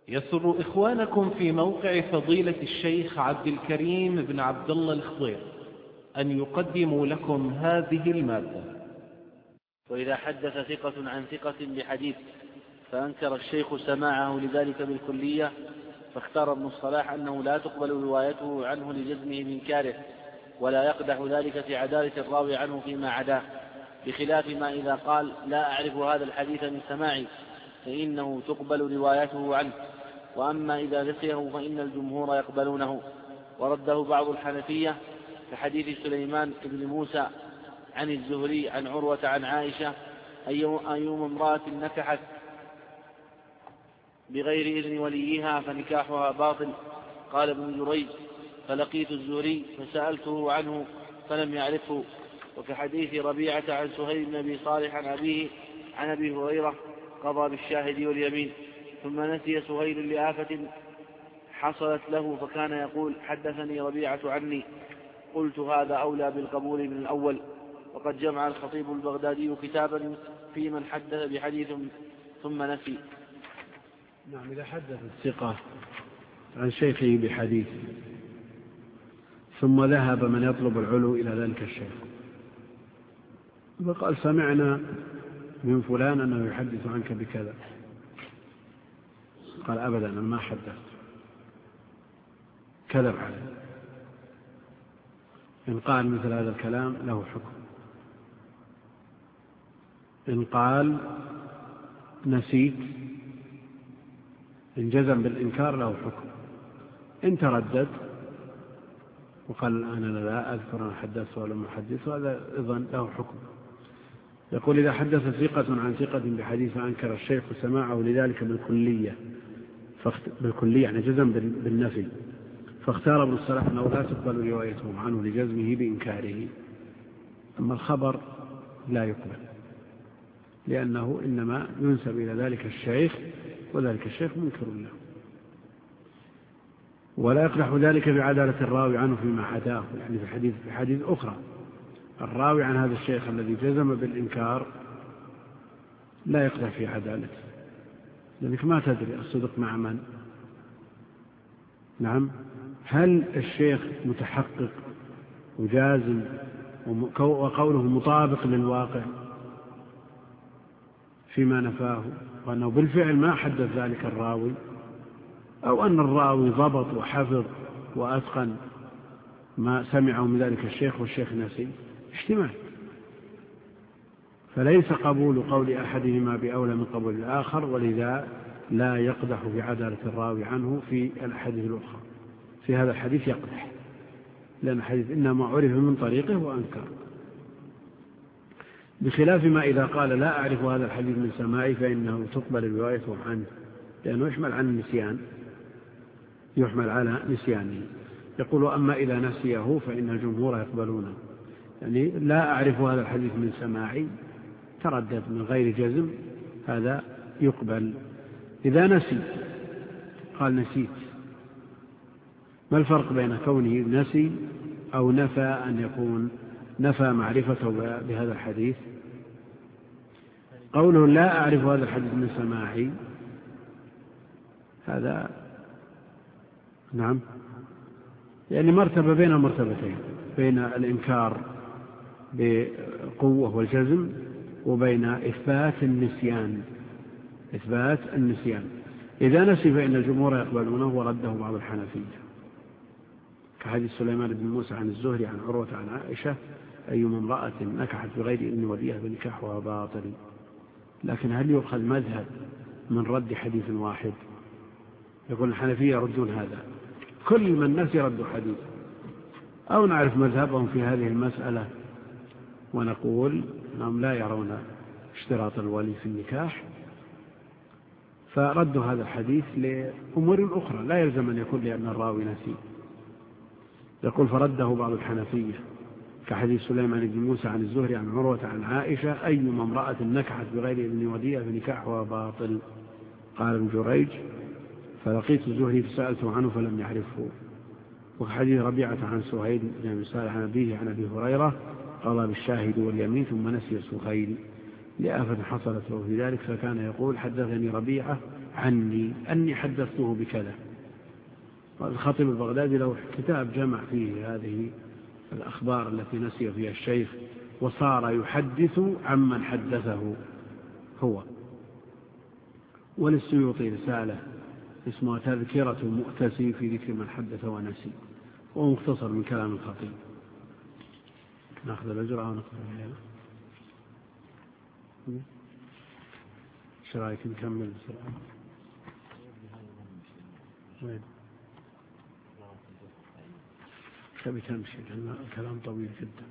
يسر إخوانكم في موقع فضيلة الشيخ عبد الكريم بن عبد الله الخضير أن يقدموا لكم هذه المادة. وإذا حدث ثقة عن ثقة بحديث فأنكر الشيخ سماعه لذلك بالكلية، فاختار ابن الصلاح أنه لا تقبل روايته عنه لجزمه بإنكاره، ولا يقدح ذلك في عدالة الراوي عنه فيما عداه، بخلاف ما إذا قال لا أعرف هذا الحديث من سماعي فإنه تقبل روايته عنه، وأما إذا نسيه فإن الجمهور يقبلونه. ورده بعض الحنفية كحديث سليمان بن موسى عن الزهري عن عروة عن عائشة أيما امرأة نكحت بغير إذن وليها فنكاحها باطل. قال ابن جريج فلقيت الزهري فسألته عنه فلم يعرفه. وكحديث ربيعة عن سهيل بن أبي صالح عن أبيه عن أبي هريرة قضى بالشاهد واليمين، ثم نسي سهيل لآفة حصلت له فكان يقول حدثني ربيعة عني، قلت هذا أولى بالقبول من الأول. وقد جمع الخطيب البغدادي كتابا في من حدث بحديث ثم نسي. نعم، إذا حدث الثقة عن شيخه بحديث ثم ذهب من يطلب العلو إلى ذلك الشيخ فقال سمعنا من فلان أنه يحدث عنك بكذا، قال أبدا أنا ما حدثت، كذب عليه. إن قال مثل هذا الكلام له حكم، إن قال نسيت إن جزم بالإنكار له حكم، إن تردد وقال أنا لا أذكر أن حدثت ولم أحدث هذا أيضا له حكم. يقول إذا حدث ثقة عن ثقة بحديث أنكر الشيخ سماعه لذلك بالكلية يعني جزم بالنفي، فاختار ابن الصلاح أنه لا تقبل روايتهم عنه لجزمه بإنكاره. أما الخبر لا يقبل لأنه إنما ينسب إلى ذلك الشيخ وذلك الشيخ منكر له، ولا يقدح ذلك بعدالة الراوي عنه فيما حداه، يعني في حديث أخرى الراوي عن هذا الشيخ الذي جزم بالإنكار لا يقدح في عدالته، لأنك ما تدري الصدق مع من. نعم، هل الشيخ متحقق وجازم وقوله مطابق للواقع فيما نفاه وأنه بالفعل ما حدث ذلك الراوي، أو أن الراوي ضبط وحفظ وأتقن ما سمعه من ذلك الشيخ والشيخ نسي، احتمال. فليس قبول قول أحدهما بأولى من قبول الآخر، ولذا لا يقدح في عدالة الراوي عنه في الحديث الأخرى. في هذا الحديث يقدح لأن الحديث إنما عرف من طريقه وأنكر، بخلاف ما إذا قال لا أعرف هذا الحديث من سماعي فإنه تقبل روايته عنه، لأنه يحمل عن النسيان، يحمل على نسيانه. يقول أما إذا نسيه فإن الجمهور يقبلونه، يعني لا أعرف هذا الحديث من سماعي تردد من غير جزم هذا يقبل. إذا نسي قال نسيت، ما الفرق بين كونه نسي أو نفى أن يكون نفى معرفته بهذا الحديث؟ قوله لا أعرف هذا الحديث من سماعي هذا نعم يعني مرتبة بين المرتبتين، بين الإنكار بقوة والجزم وبين إثبات النسيان. إذا نسي فإن الجمهور يقبلونه ورده بعض الحنفية كحديث سليمان بن موسى عن الزهري عن عروة عن عائشة أيما امرأة نكحت بغير إذن وليها فنكاحها باطل. لكن هل يؤخذ مذهب من رد حديث واحد؟ يقول الحنفية يردون هذا، كل من نسي رد حديث، أو نعرف مذهبهم في هذه المسألة ونقول أنهم لا يرون اشتراط الولي في النكاح، فردوا هذا الحديث لأمور أخرى لا يلزم أن يكون لأن الراوي نسي. يقول فرده بعض الحنفية كحديث سليمان بن موسى عن الزهري عن عروة عن عائشة أيما امرأة نكحت بغير إذن وليها فنكاحها باطل. قال ابن جريج فلقيت الزهري فسألته عنه فلم يعرفه. وحديث ربيعة عن سهيل بن أبي صالح عن أبيه عن أبي هريرة قضى بالشاهد واليمين ثم نسي سهيل لآفة حصلت له في ذلك، فكان يقول حدثني ربيعة عني أني حدثته بكذا. الخطيب البغدادي له كتاب جمع فيه هذه الأخبار التي نسي فيها الشيخ، وصار يحدث عمن حدثه هو. وللسيوطي رسالة اسمها تذكرة المؤتسي في ذكر من حدث ونسي، وهو مختصر من كلام الخطيب. نأخذ الأجر أو نأخذ الليلة؟ شو رأيك نكمل بسرعة؟ وين؟ تبي تمشي لأن الكلام طويل جدا.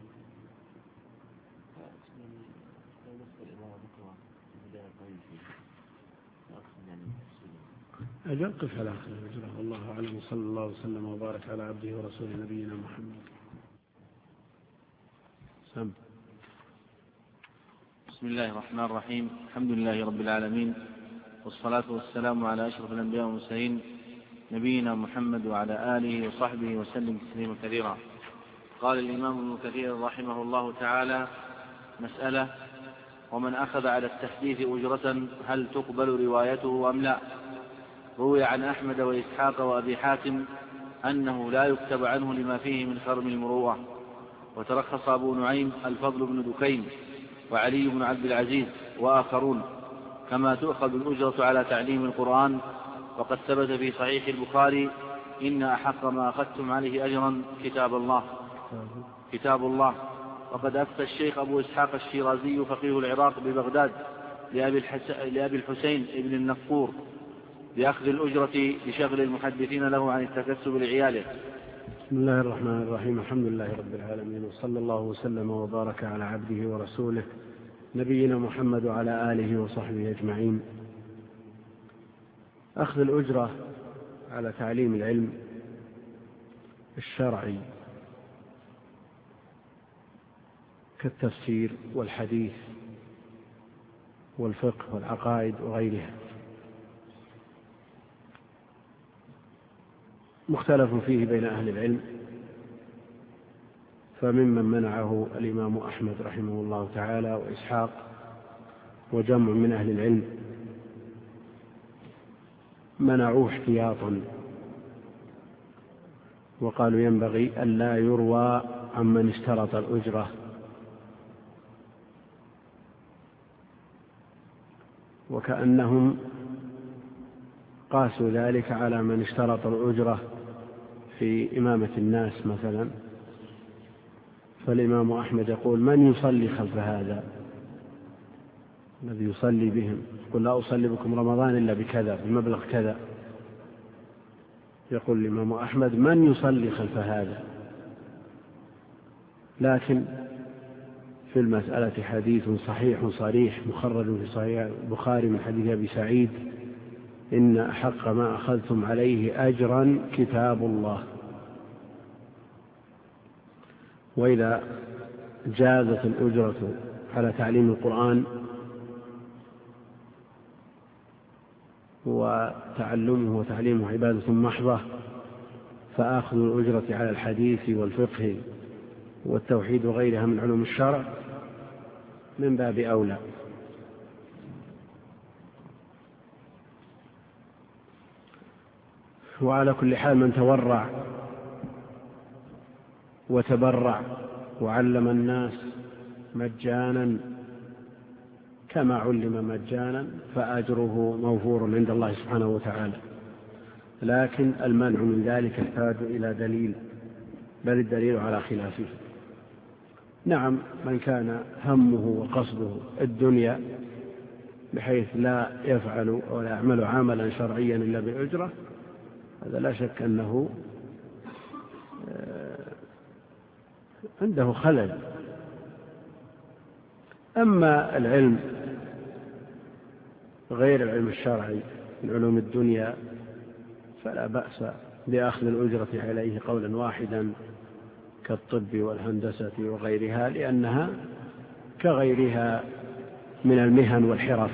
أجل قف على آخر الهجرة. والله أعلم، وصلى الله وسلم وبارك على عبده ورسوله نبينا محمد. سم. بسم الله الرحمن الرحيم. الحمد لله رب العالمين، والصلاة والسلام على أشرف الأنبياء والمرسلين نبينا محمد وعلى آله وصحبه وسلم تسليما كثيرا. قال الإمام ابن كثير رحمه الله تعالى: مسألة: ومن أخذ على التحديث أجرة هل تقبل روايته أم لا؟ روي عن أحمد وإسحاق وأبي حاتم أنه لا يكتب عنه لما فيه من خرم المروءة. وترخص أبو نعيم الفضل بن دكين وعلي بن عبد العزيز وآخرون، كما تؤخذ الأجرة على تعليم القرآن. وقد ثبت في صحيح البخاري: إن أحق ما أخذتم عليه أجرا كتاب الله. وقد أفتى الشيخ أبو إسحاق الشيرازي فقيه العراق ببغداد لأبي الحسين ابن النفور بأخذ الأجرة لشغل المحدثين له عن التكسب لعياله. بسم الله الرحمن الرحيم. الحمد لله رب العالمين، وصلى الله وسلم وبارك على عبده ورسوله نبينا محمد وعلى آله وصحبه أجمعين. أخذ الأجرة على تعليم العلم الشرعي كالتفسير والحديث والفقه والعقائد وغيرها مختلف فيه بين أهل العلم، فممن منعه الإمام أحمد رحمه الله تعالى وإسحاق وجمع من أهل العلم منعوه احتياطا، وقالوا ينبغي أن لا يروى عمن اشترط الأجرة، وكأنهم قاسوا ذلك على من اشترط الأجرة في إمامة الناس مثلا. فالإمام أحمد يقول: من يصلي خلف هذا الذي يصلي بهم؟ يقول: لا أصلي بكم رمضان إلا بكذا بمبلغ كذا. يقول الإمام أحمد: من يصلي خلف هذا؟ لكن في المسألة حديث صحيح صريح مخرج في صحيح البخاري من حديث أبي سعيد: إن أحق ما أخذتم عليه أجرا كتاب الله. وإذا جازت الأجرة على تعليم القرآن وتعلمه وتعليمه عبادة محضة، فآخذ الأجرة على الحديث والفقه والتوحيد وغيرها من علوم الشرع من باب أولى. وعلى كل حال من تورع وتبرع وعلم الناس مجانا كما علم مجانا فأجره موفور عند الله سبحانه وتعالى. لكن المنع من ذلك يحتاج إلى دليل، بل الدليل على خلافه. نعم، من كان همه وقصده الدنيا بحيث لا يفعل ولا يعمل عملا شرعيا إلا بالأجرة، هذا لا شك أنه عنده خلل. أما العلم غير العلم الشرعي من علوم الدنيا فلا بأس بأخذ الأجرة عليه قولا واحدا كالطب والهندسة وغيرها، لأنها كغيرها من المهن والحرف،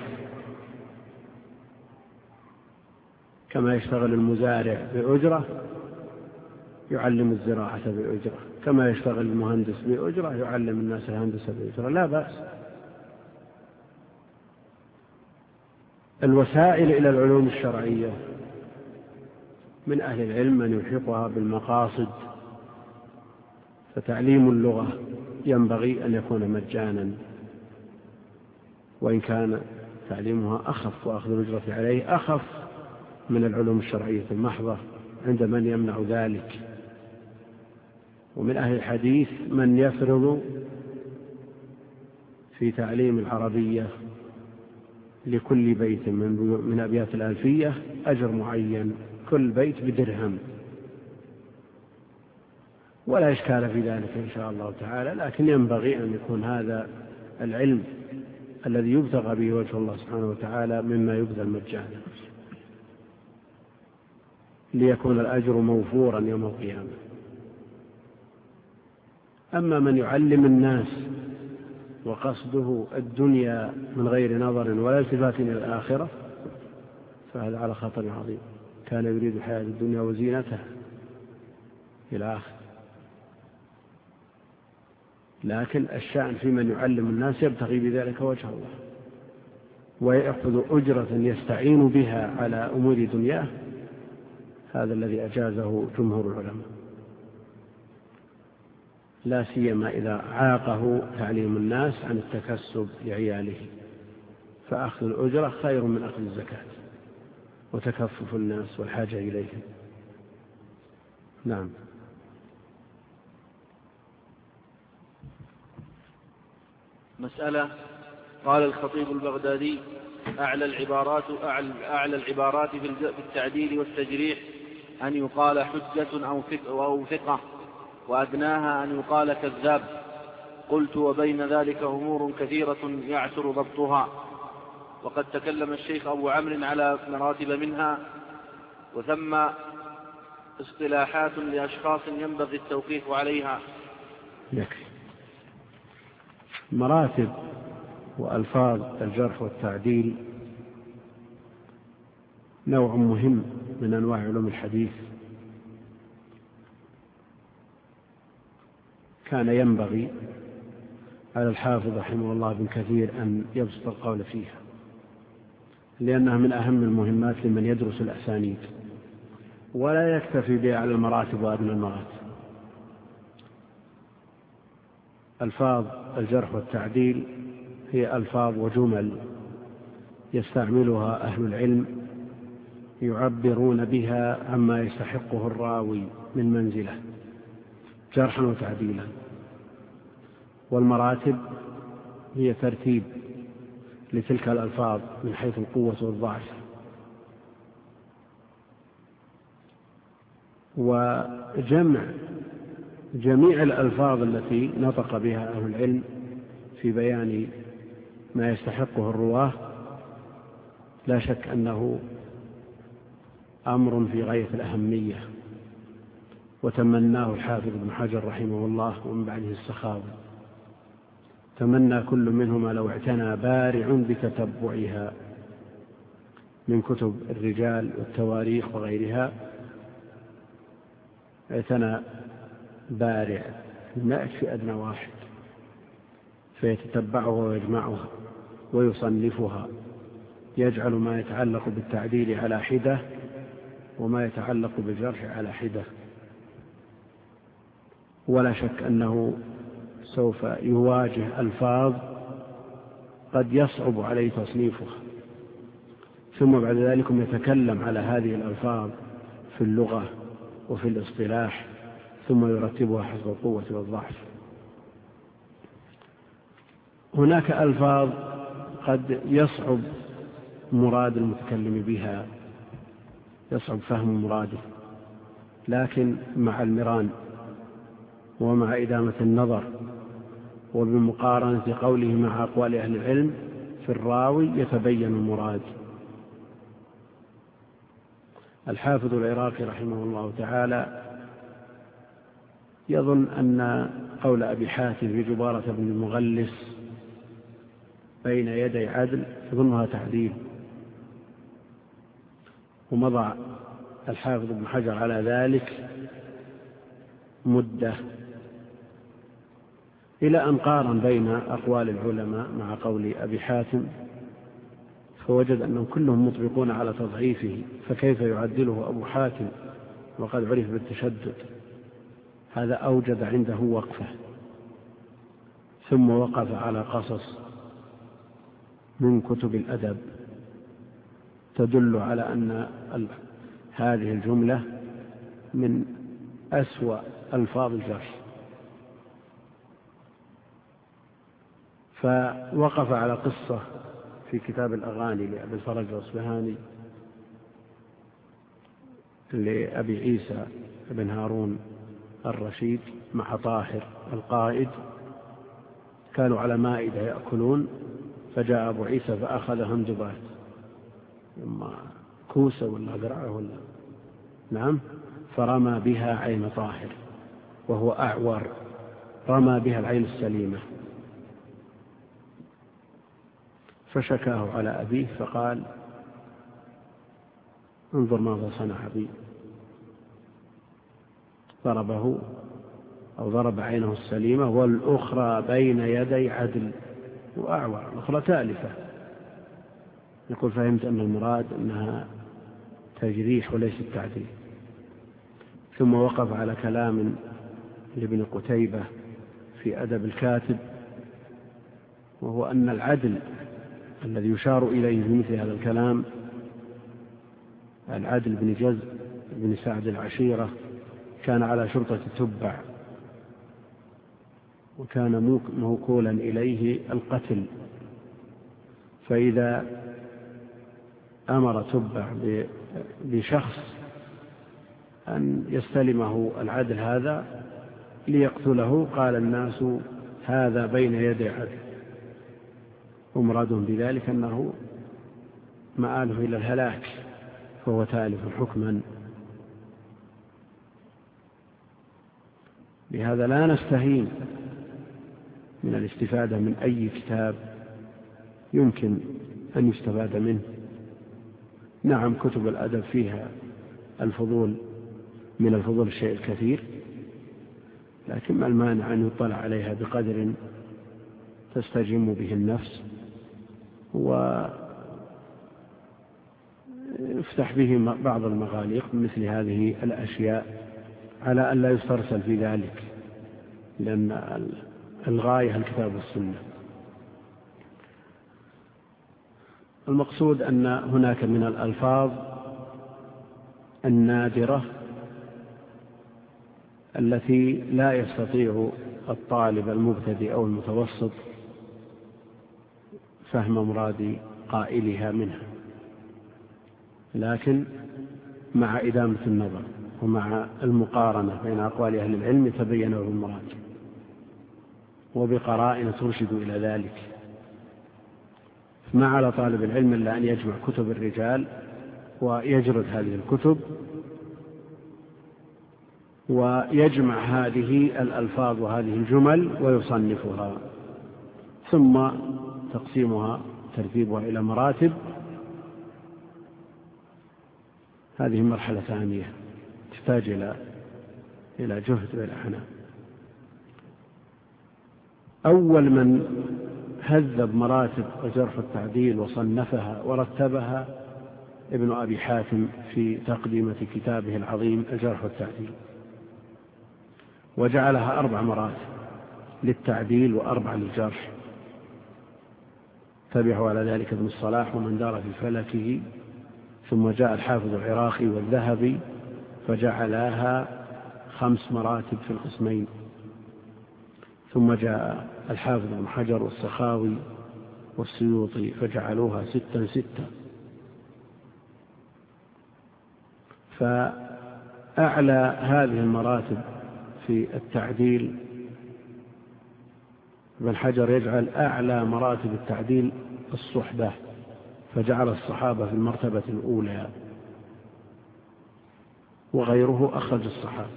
كما يشتغل المزارع بأجرة يعلم الزراعة بأجرة، كما يشتغل المهندس بأجرة يعلم الناس الهندسة بأجرة، لا بأس. الوسائل إلى العلوم الشرعية من أهل العلم من يلحقها بالمقاصد، فتعليم اللغة ينبغي أن يكون مجانا، وإن كان تعليمها أخف وأخذ الأجرة عليه أخف من العلوم الشرعية المحضة عند من يمنع ذلك. ومن أهل الحديث من يفرض في تعليم العربية لكل بيت من أبيات الألفية أجر معين، كل بيت بدرهم، ولا إشكال في ذلك إن شاء الله تعالى، لكن ينبغي أن يكون هذا العلم الذي يبتغى به وجه الله سبحانه وتعالى مما يبذل مجانا، ليكون الأجر موفورا يوم القيامة. أما من يعلم الناس وقصده الدنيا من غير نظر ولا التفات إلى الآخرة فهذا على خطر عظيم. كان يريد الحياة الدنيا وزينتها إلى آخر. لكن الشأن في من يعلم الناس يبتغي بذلك وجه الله ويأخذ أجرة يستعين بها على أمور دنياه، هذا الذي أجازه جمهور العلماء، لا سيما إذا عاقه تعليم الناس عن التكسب لعياله، فأخذ الأجرة خير من أخذ الزكاة وتكفف الناس والحاجة إليهم. نعم. مسألة. قال الخطيب البغدادي: أعلى العبارات في التعديل والتجريح أن يقال حجة أو ثقة، وأدناها أن يقال كذاب. قلت: وبين ذلك أمور كثيرة يعسر ضبطها، وقد تكلم الشيخ أبو عمرو على مراتب منها، وثم اصطلاحات لأشخاص ينبغي التوقيف عليها. يكفي. مراتب وألفاظ الجرح والتعديل نوع مهم من أنواع علوم الحديث، كان ينبغي على الحافظ رحمه الله بن كثير أن يبسط القول فيها، لأنها من أهم المهمات لمن يدرس الأسانيد، ولا يكتفي بها على المراتب وأدنى المراتب. ألفاظ الجرح والتعديل هي ألفاظ وجمل يستعملها أهل العلم يعبرون بها عما يستحقه الراوي من منزله جرحا وتعديلا. والمراتب هي ترتيب لتلك الألفاظ من حيث القوة والضعف، جميع الألفاظ التي نطق بها أهل العلم في بيان ما يستحقه الرواه لا شك أنه أمر في غاية الأهمية، وتمناه الحافظ ابن حجر رحمه الله ومن بعده السخاوي. تمنى كل منهما لو اعتنى بارع بتتبعها من كتب الرجال والتواريخ وغيرها، اعتنى بارع ما في أدنى واحد فيتتبعها ويجمعها ويصنفها، يجعل ما يتعلق بالتعديل على حدة وما يتعلق بالجرح على حدة. ولا شك أنه سوف يواجه ألفاظ قد يصعب عليه تصنيفها، ثم بعد ذلك يتكلم على هذه الألفاظ في اللغة وفي الاصطلاح، ثم يرتبها حسب القوة والضعف. هناك ألفاظ قد يصعب مراد المتكلم بها، يصعب فهم مراده، لكن مع المران ومع إدامة النظر وبمقارنة قوله مع أقوال أهل العلم في الراوي يتبين المراد. الحافظ العراقي رحمه الله تعالى يظن أن قول أبي حاتم في جبارة بن المغلس بين يدي عدل يظنها تعديل، ومضى الحافظ ابن حجر على ذلك مدة إلى أن قارن بين أقوال العلماء مع قول أبي حاتم، فوجد أنهم كلهم مطبقون على تضعيفه، فكيف يعدله أبو حاتم وقد عرف بالتشدد؟ هذا أوجد عنده وقفة، ثم وقف على قصص من كتب الأدب تدل على أن هذه الجملة من أسوأ ألفاظ الجرح، فوقف على قصة في كتاب الأغاني لأبي الفرج الأصبهاني لأبي عيسى بن هارون الرشيد مع طاهر القائد، كانوا على مائدة يأكلون، فجاء أبو عيسى فأخذ هندبات، إما كوسة ولا قرعة ولا نعم، فرمى بها عين طاهر وهو أعور، رمى بها العين السليمة، فشكاه على أبيه فقال انظر ماذا صنع بي، ضربه أو ضرب عينه السليمة والأخرى بين يدي عدل، وأعور الأخرى تالفة. يقول فهمت أن المراد أنها تجريح وليس التعديل. ثم وقف على كلام لابن قتيبة في أدب الكاتب، وهو أن العدل الذي يشار إليه في مثل هذا الكلام العدل بن جزء بن سعد العشيرة كان على شرطة تبع، وكان موكولا إليه القتل، فإذا أمر تبع بشخص أن يستلمه العدل هذا ليقتله قال الناس هذا بين يدي عدل، ومرادهم بذلك أنه مآله إلى الهلاك، فهو تالف حكما. لهذا لا نستهين من الاستفادة من أي كتاب يمكن أن يستفاد منه. نعم كتب الأدب فيها الفضول، من الفضول الشيء الكثير، لكن ما المانع أن يطلع عليها بقدر تستجم به النفس ويفتح به بعض المغاليق مثل هذه الأشياء، على أن لا يسترسل في ذلك، لأن الغاية الكتاب والسنة. المقصود أن هناك من الألفاظ النادرة التي لا يستطيع الطالب المبتدئ أو المتوسط فهم مراد قائلها منها، لكن مع إدامة النظر ومع المقارنة بين أقوال أهل العلم يتبين له المراد، وبقرائن ترشد إلى ذلك. ما على طالب العلم إلا أن يجمع كتب الرجال ويجرد هذه الكتب ويجمع هذه الألفاظ وهذه الجمل ويصنفها، ثم تقسيمها ترتيبها إلى مراتب. هذه مرحلة ثانية تحتاج إلى جهد وإلى عناء. أول من هذب مراتب الجرح والتعديل وصنفها ورتبها ابن أبي حاتم في تقديمة كتابه العظيم الجرح والتعديل، وجعلها 4 مراتب للتعديل و4 للجرح. تبعه على ذلك ابن الصلاح ومن دار في فلكه، ثم جاء الحافظ العراقي والذهبي فجعلها 5 مراتب في القسمين، ثم جاء الحافظ ابن حجر والسخاوي والسيوطي فجعلوها 6 6. فأعلى هذه المراتب في التعديل ابن حجر يجعل أعلى مراتب التعديل الصحبة، فجعل الصحابة في المرتبة الأولى، وغيره أخرج الصحابة،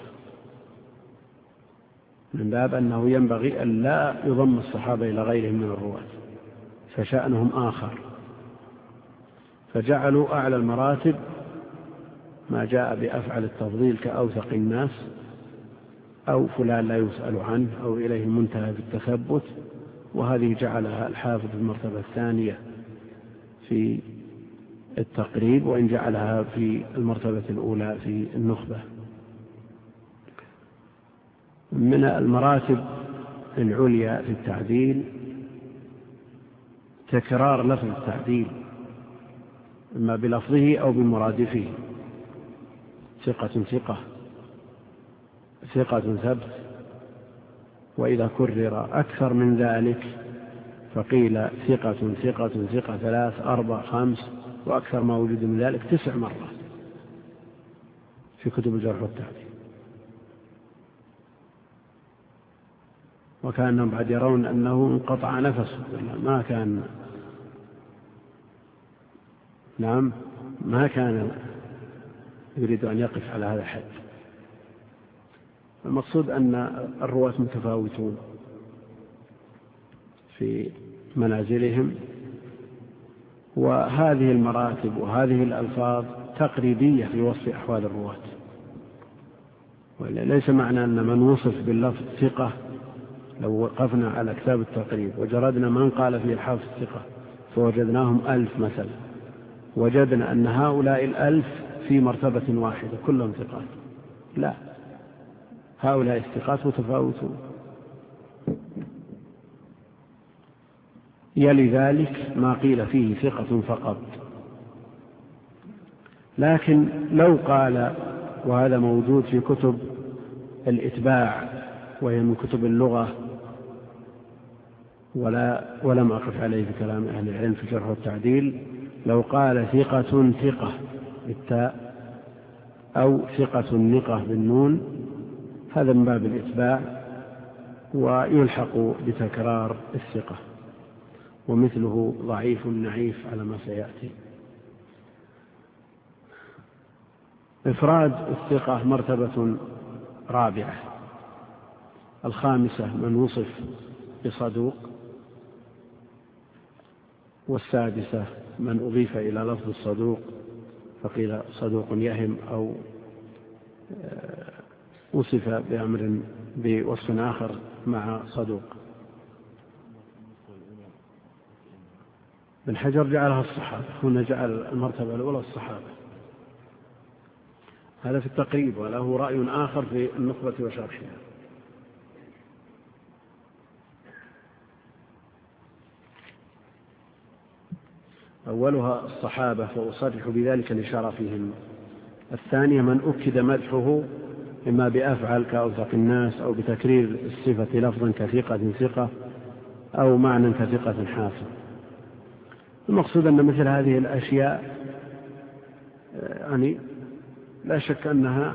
من باب أنه ينبغي أن لا يضم الصحابة إلى غيرهم من الرواة فشأنهم آخر، فجعلوا أعلى المراتب ما جاء بأفعل التفضيل كأوثق الناس، أو فلان لا يسأل عنه، أو إليه منتهى بالتثبت، وهذه جعلها الحافظ في المرتبة الثانية في التقريب، وإن جعلها في المرتبة الأولى في النخبة. من المراتب العليا في التعديل تكرار لفظ التعديل إما بلفظه أو بمرادفه، ثقة ثقة، ثقة ثبت، وإذا كرر أكثر من ذلك فقيل ثقة ثقة ثقة 3 4 5 وأكثر ما وجد من ذلك 9 مرات في كتب الجرح والتعديل. وكانهم بعد يرون أنه انقطع نفسه، ما كان ما كان يريد أن يقف على هذا الحد. المقصود أن الرواة متفاوتون في منازلهم، وهذه المراتب وهذه الألفاظ تقريبية في وصف أحوال الرواة، وليس معنى أن من وصف باللفظ ثقة لو وقفنا على كتاب التقريب وجردنا من قال فيه الحافظ ثقة فوجدناهم 1000 مثلا، وجدنا أن هؤلاء 1000 في مرتبة واحدة كلهم ثقات. لا، هؤلاء الثقات متفاوتون. يلي ذلك ما قيل فيه ثقة فقط. لكن لو قال، وهذا موجود في كتب الإتباع وهي من كتب اللغة ولم أقف عليه في كلام أهل العلم في الجرح والتعديل، لو قال ثقة ثقة بالتاء أو ثقة نقة بالنون، هذا من باب الإتباع ويلحق بتكرار الثقة، ومثله ضعيف نعيف على ما سيأتي. إفراد الثقة مرتبة رابعة. الخامسة من وصف بصدوق، والسادسة من أضيف إلى لفظ الصدوق فقيل صدوق يهم، أو وصف بأمر بوصف آخر مع صدوق. ابن حجر جعلها الصحابة، هنا جعل المرتبة الأولى الصحابة، هذا في التقريب، وله رأي آخر في النخبة وشرحها. أولها الصحابة فأصرح بذلك الإشارة فيهم. الثانية من أكد مدحه إما بأفعل كأوثق الناس، أو بتكرير الصفة لفظا كثقة ثقة، أو معنى كثقة حافظ. المقصود أن مثل هذه الأشياء يعني لا شك أنها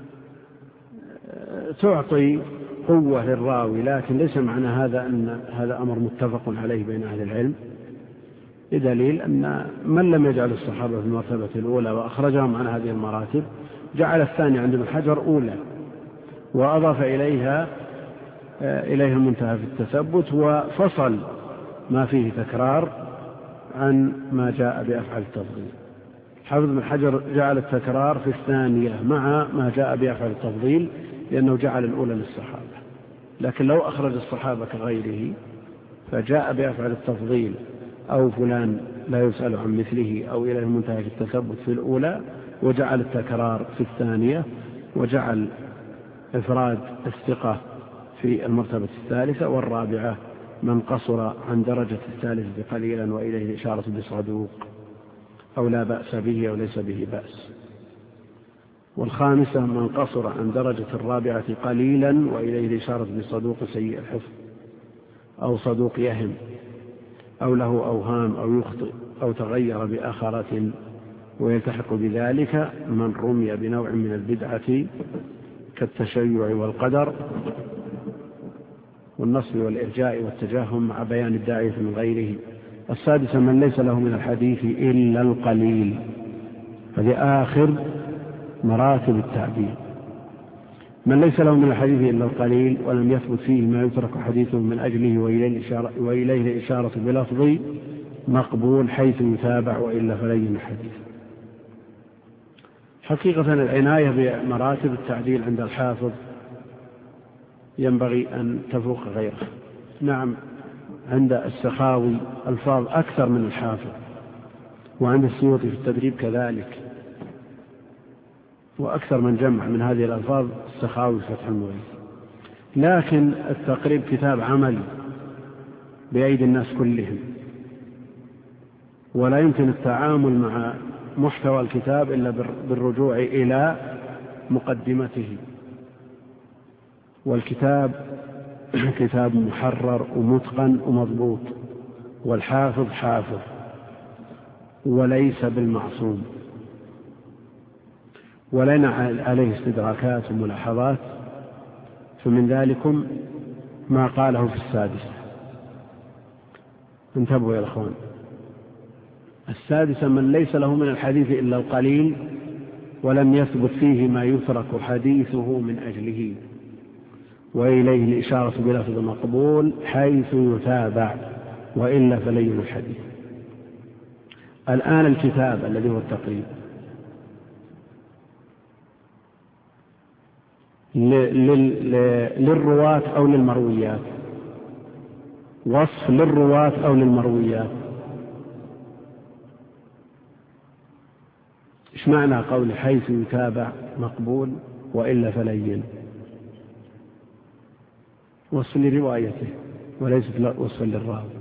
تعطي قوة للراوي، لكن ليس معنى هذا أن هذا أمر متفق عليه بين أهل العلم، بدليل أن من لم يجعل الصحابة في المرتبة الأولى وأخرجهم عن هذه المراتب جعل الثاني عند ابن حجر أولى، وأضاف إليها المنتهى في التثبت، وفصل ما فيه تكرار عن ما جاء بأفعال التفضيل. حافظ ابن حجر جعل التكرار في الثانية مع ما جاء بأفعال التفضيل لأنه جعل الأولى للصحابة، لكن لو أخرج الصحابة كغيره فجاء بأفعال التفضيل أو فلان لا يسأل عن مثله أو إليه المنتهى في التثبت في الأولى، وجعل التكرار في الثانية، وجعل إفراد الثقة في المرتبة الثالثة، والرابعة من قصر عن درجة الثالثة قليلا وإليه الإشارة بصدوق أو لا بأس به أو ليس به بأس، والخامسة من قصر عن درجة الرابعة قليلا وإليه الإشارة بصدوق سيء الحفظ أو صدوق يهم أو له أوهام أو يخطئ أو تغير بآخرة، ويلتحق بذلك من رمي بنوع من البدعة كالتشيع والقدر والنصب والإرجاء والتجهم مع بيان الداعية من غيره. السادسة من ليس له من الحديث إلا القليل، هذه آخر مراتب التعديل. من ليس له من الحديث إلا القليل ولم يثبت فيه ما يترك حديثه من أجله وإليه الإشارة بلفظ مقبول حيث يتابع وإلا فلين الحديث. حقيقة العناية بمراتب التعديل عند الحافظ ينبغي أن تفوق غيره. نعم، عند السخاوي ألفاظ أكثر من الحافظ، وعند السيوطي في التدريب كذلك، وأكثر من جمع من هذه الألفاظ السخاوي في فتح المغيث. لكن التقريب كتاب عمل بأيدي الناس كلهم، ولا يمكن التعامل مع محتوى الكتاب إلا بالرجوع إلى مقدمته. والكتاب كتاب محرر ومتقن ومضبوط، والحافظ حافظ وليس بالمعصوم، ولنا عليه استدراكات وملاحظات. فمن ذلكم ما قاله في السادسة. انتبهوا يا أخوان، السادسة من ليس له من الحديث إلا القليل ولم يثبت فيه ما يترك حديثه من أجله، وإليه الإشارة بلفظ مقبول حيث يتابع، وإلا فلين الحديث. الآن الكتاب الذي هو التقريب للرواة أو للمرويات، وصف للرواة أو للمرويات. إيش معنى قول حيث يتابع مقبول وإلا فلين؟ وصف لروايته وليست وصف للراوي.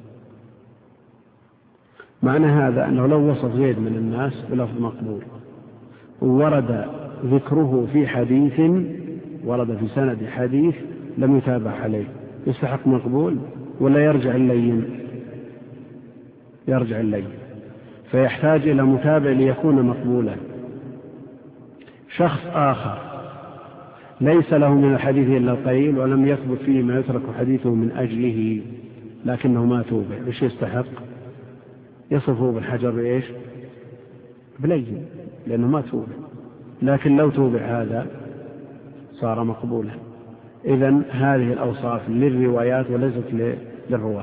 معنى هذا أنه لو وصف زيد من الناس بلفظ مقبول وورد ذكره في حديث، ورد في سند حديث لم يتابع عليه، يستحق مقبول ولا يرجع اللين؟ يرجع اللين، فيحتاج إلى متابع ليكون مقبولا. شخص آخر ليس له من الحديث إلا القليل ولم يثبت فيه ما يترك حديثه من أجله، لكنه ما توبع، إيش يستحق؟ يصفه بالحجر بإيش؟ بلين، لأنه ما توبع. لكن لو توبع هذا صار مقبولا. إذن هذه الأوصاف للروايات وليست للرواة.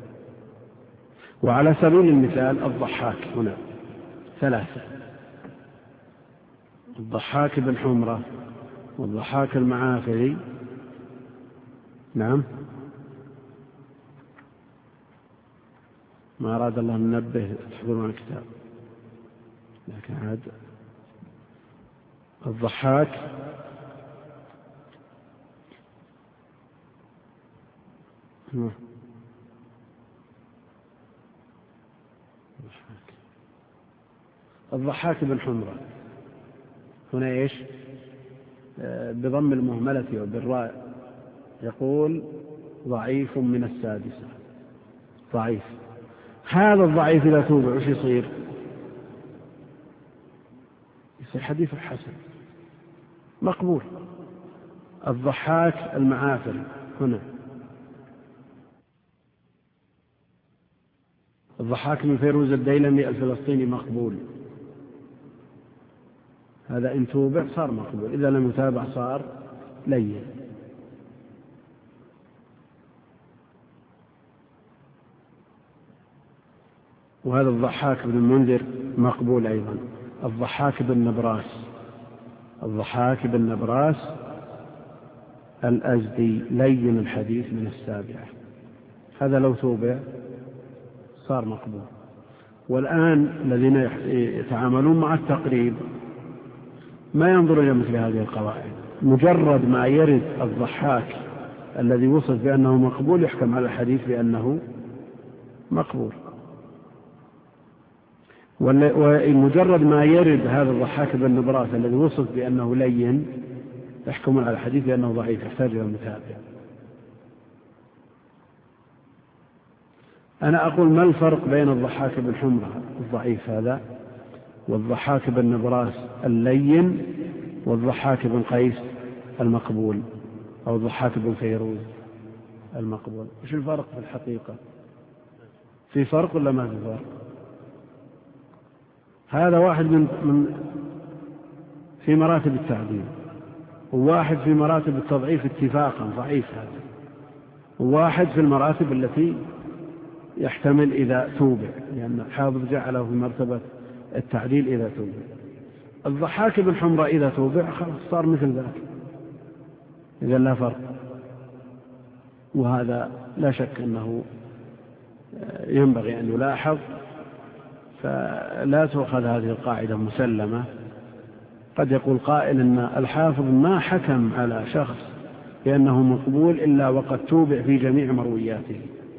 وعلى سبيل المثال الضحاك هنا ثلاثة: الضحاك بن حمرة، والضحاك المعافري، نعم، ما أراد الله ننبه تحضرون الكتاب، لكن عاد الضحاك الضحاك بن حمرة هنا إيش؟ بضم المهملة وبالراء يقول ضعيف من السادسة، ضعيف. هذا الضعيف إذا توبع وش يصير؟ يصير حديث حسن مقبول. الضحاك المعافري هنا، الضحاك من فيروز الديلمي الفلسطيني مقبول. هذا إن توبع صار مقبول، إذا لم يتابع صار لين. وهذا الضحاك بن المنذر مقبول أيضا. الضحاك بن نبراس، الضحاك بن نبراس الأزدي لين الحديث من السابعة، هذا لو توبع صار مقبول. والآن الذين يتعاملون مع التقريب ما ينظر إلى مثل هذه القواعد، مجرد ما يرد الضحاك الذي وصف بأنه مقبول يحكم على الحديث بأنه مقبول، ومجرد ما يرد هذا الضحاك بن نبراس الذي وصف بأنه لين يحكم على الحديث بأنه ضعيف، يحتاج إلى متابع. أنا أقول ما الفرق بين الضحاك بن حمرة الضعيف هذا والضحاك بن نبراس اللين والضحاك بن قيس المقبول أو الضحاك بن فيروز المقبول؟ إيش الفرق في الحقيقة؟ في فرق ولا ما في فرق؟ هذا واحد من في مراتب التعديل، وواحد في مراتب التضعيف اتفاقا ضعيف هذا، وواحد في المراتب التي يحتمل إذا توبع، لأن الحافظ جعله في مرتبة التعديل إذا توبع. الضحاك بن حمرة إذا توبع خلاص صار مثل ذاك، إذا لا فرق. وهذا لا شك أنه ينبغي أن يلاحظ فلا تؤخذ هذه القاعدة مسلمة. قد يقول قائل أن الحافظ ما حكم على شخص بأنه مقبول إلا وقد توبع في جميع مروياته،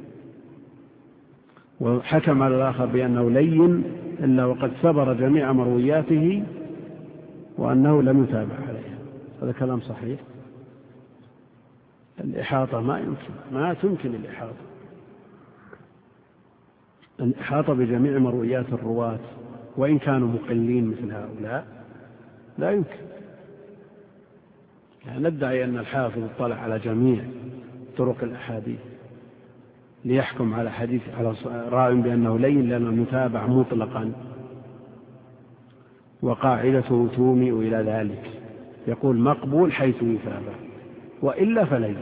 وحكم على الآخر بأنه لين إلا وقد ثبر جميع مروياته وأنه لم يتابع عليه. هذا كلام صحيح؟ الإحاطة ما تمكن الإحاطة بجميع مرويات الرواة وإن كانوا مقلين مثل هؤلاء لا يمكن. يعني ندعي أن الحافظ اطلع على جميع طرق الأحاديث ليحكم على حديث على راوي بأنه لين لأنه يتابع مطلقا، وقاعدته تومئ إلى ذلك، يقول مقبول حيث يتابع وإلا فلين.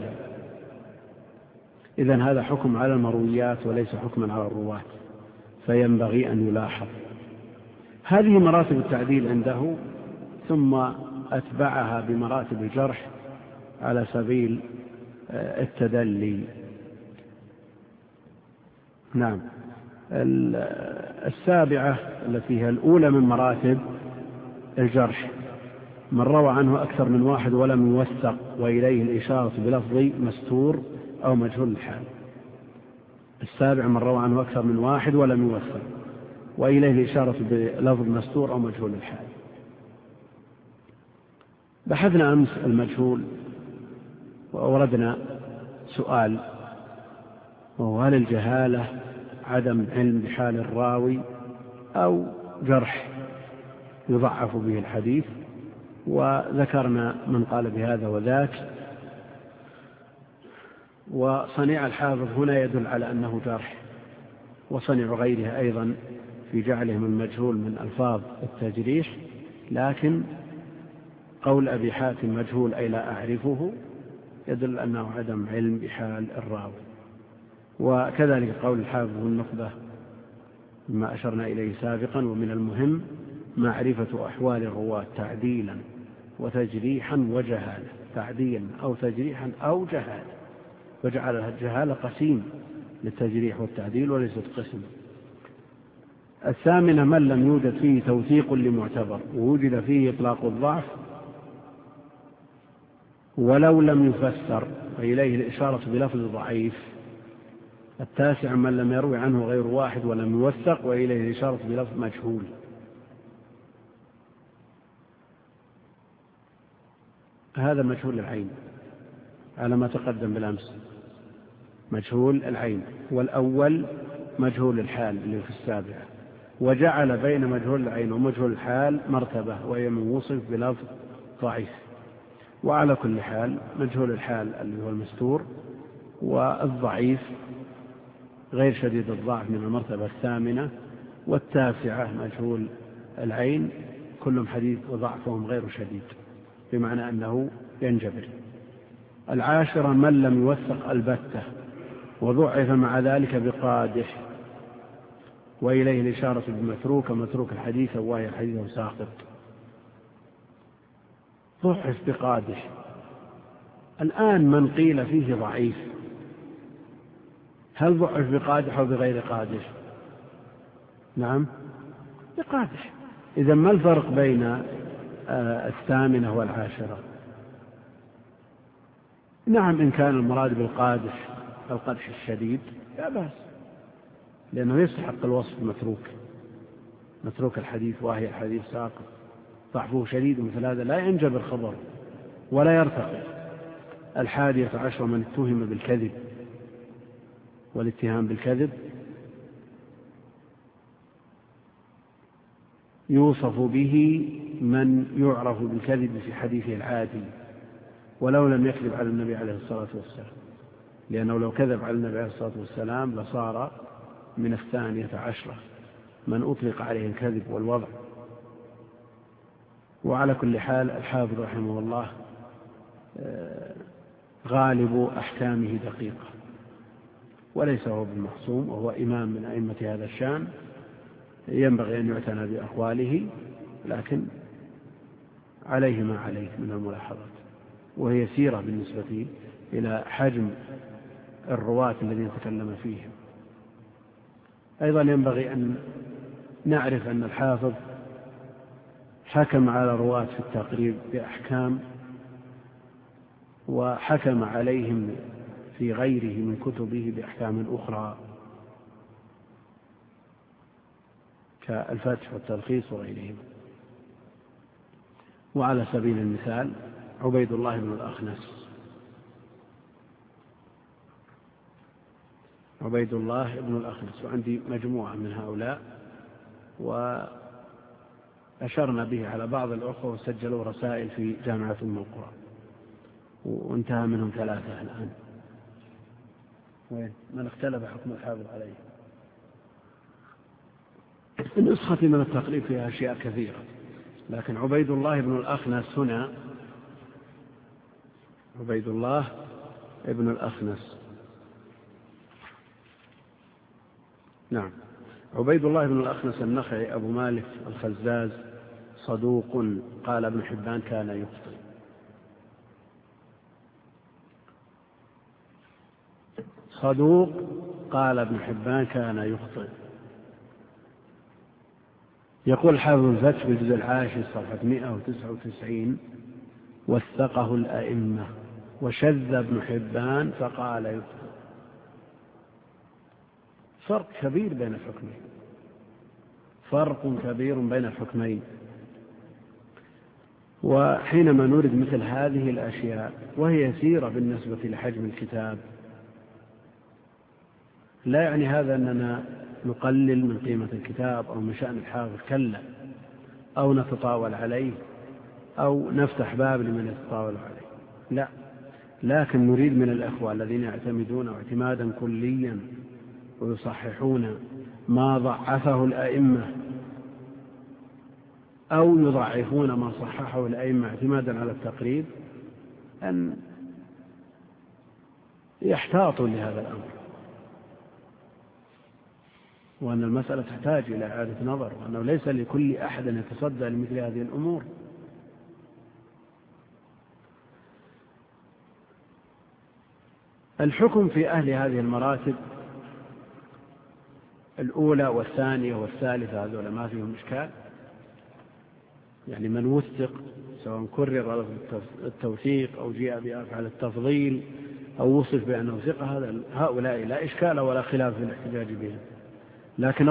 إذن هذا حكم على المرويات وليس حكما على الرواة، فينبغي أن يلاحظ. هذه مراتب التعديل عنده، ثم أتبعها بمراتب الجرح على سبيل التدلي. نعم. السابعة التي هي الأولى من مراتب الجرح من روى عنه أكثر من واحد ولم يوثق وإليه الإشارة بلفظ مستور أو مجهول الحال. السابع من روى عنه أكثر من واحد ولم يوثق وإليه الإشارة بلفظ مستور أو مجهول الحال. بحثنا أمس المجهول وأوردنا سؤال، وهو هل الجهالة عدم علم بحال الراوي أو جرح يضعف به الحديث؟ وذكرنا من قال بهذا وذاك، وصنيع الحافظ هنا يدل على أنه جرح، وصنيع غيره أيضا في جعلهم المجهول من ألفاظ التجريح، لكن قول أبي حاتم مجهول أي لا أعرفه يدل أنه عدم علم بحال الراوي. وكذلك قول الحافظ النخبة ما أشرنا إليه سابقا، ومن المهم معرفة أحوال الرواة تعديلا وتجريحا وجهالة، تعديلا أو تجريحا أو جهالة، وجعل الجهالة قسيم للتجريح والتعديل وليست قسم. الثامنة من لم يوجد فيه توثيق لمعتبر ووجد فيه إطلاق الضعف ولو لم يفسر وإليه الإشارة بلفظ ضعيف. التاسع من لم يروي عنه غير واحد ولم يوثق وإليه الإشارة بلفظ مجهول. هذا مجهول العين على ما تقدم بالأمس، مجهول العين. والأول مجهول الحال اللي في السابعة، وجعل بين مجهول العين ومجهول الحال مرتبة وهي من وصف بلفظ ضعيف. وعلى كل حال مجهول الحال اللي هو المستور والضعيف غير شديد الضعف من المرتبة الثامنة، والتاسعة مجهول العين كلهم حديث وضعفهم غير شديد بمعنى أنه ينجبر. العاشرة من لم يوثق البتة وضعف مع ذلك بقادح وإليه الإشارة بمتروك متروك الحديث وهي الحديث ساقط. ضعف بقادح. الآن من قيل فيه ضعيف هل ضعف بقادح أو بغير قادح؟ نعم بقادح. إذا ما الفرق بين الثامنة والعاشرة؟ نعم إن كان المراد بالقادح القدح الشديد لا بأس، لأنه يستحق الوصف متروك الحديث وهي الحديث ساقط، ضعفه شديد، مثل هذا لا ينجبر خبره ولا يرتقي. 11 من اتهم بالكذب، والاتهام بالكذب يوصف به من يعرف بالكذب في حديثه العادي ولو لم يكذب على النبي عليه الصلاة والسلام، لأنه لو كذب على النبي عليه الصلاة والسلام لصار من 12 من أطلق عليه الكذب والوضع. وعلى كل حال الحافظ رحمه الله غالب أحكامه دقيقة وليس هو بالمحصوم، وهو إمام من أئمة هذا الشان، ينبغي أن يعتنى بأقواله، لكن عليه ما عليه من الملاحظات، وهي سيرة بالنسبة إلى حجم الرواة الذين تكلم فيهم. أيضا ينبغي أن نعرف أن الحافظ حكم على رواة في التقريب بأحكام، وحكم عليهم في غيره من كتبه بأحكام أخرى كالفتح والتلخيص وغيرهم. وعلى سبيل المثال عبيد الله بن الأخنس، عبيد الله بن الأخنس، وعندي مجموعة من هؤلاء وأشرنا به على بعض الأخوة وسجلوا رسائل في جامعة أم القرى، وانتهى منهم 3 الآن. وين من اختلف حكم الحافظ عليه؟ النسخة من التقريب فيها أشياء كثيرة، لكن عبيد الله بن الأخنس هنا، عبيد الله بن الأخنس، نعم، عبيد الله بن الأخنس النخعي أبو مالك الخزاز صدوق، قال ابن حبان كان يخطئ. صدوق قال ابن حبان كان يخطئ. يقول حافظ الفتح في الجزء 10 صفحة 199: وثقه الأئمة وشذ ابن حبان فقال يخطئ. فرق كبير بين الحكمين، فرق كبير بين الحكمين. وحينما نرد مثل هذه الأشياء وهي يسيرة بالنسبة لحجم الكتاب، لا يعني هذا أننا نقلل من قيمة الكتاب أو من شأن الحافظ، كلا، أو نتطاول عليه أو نفتح باب لمن يتطاول عليه، لا، لكن نريد من الأخوة الذين يعتمدون اعتمادا كليا ويصححون ما ضعفه الأئمة أو يضعفون ما صححه الأئمة اعتمادا على التقريب، أن يحتاطوا لهذا الأمر، وأن المسألة تحتاج إلى إعادة نظر، وأنه ليس لكل أحد أن يتصدى لمثل هذه الأمور. الحكم في أهل هذه المراتب الأولى والثانية والثالثة هذول ما فيهم إشكال، يعني من وثق سواء كرر التوثيق أو جاء بأفعال التفضيل أو وصف بأنه ثقة، هؤلاء لا إشكال ولا خلاف في الاحتجاج بهم. لكن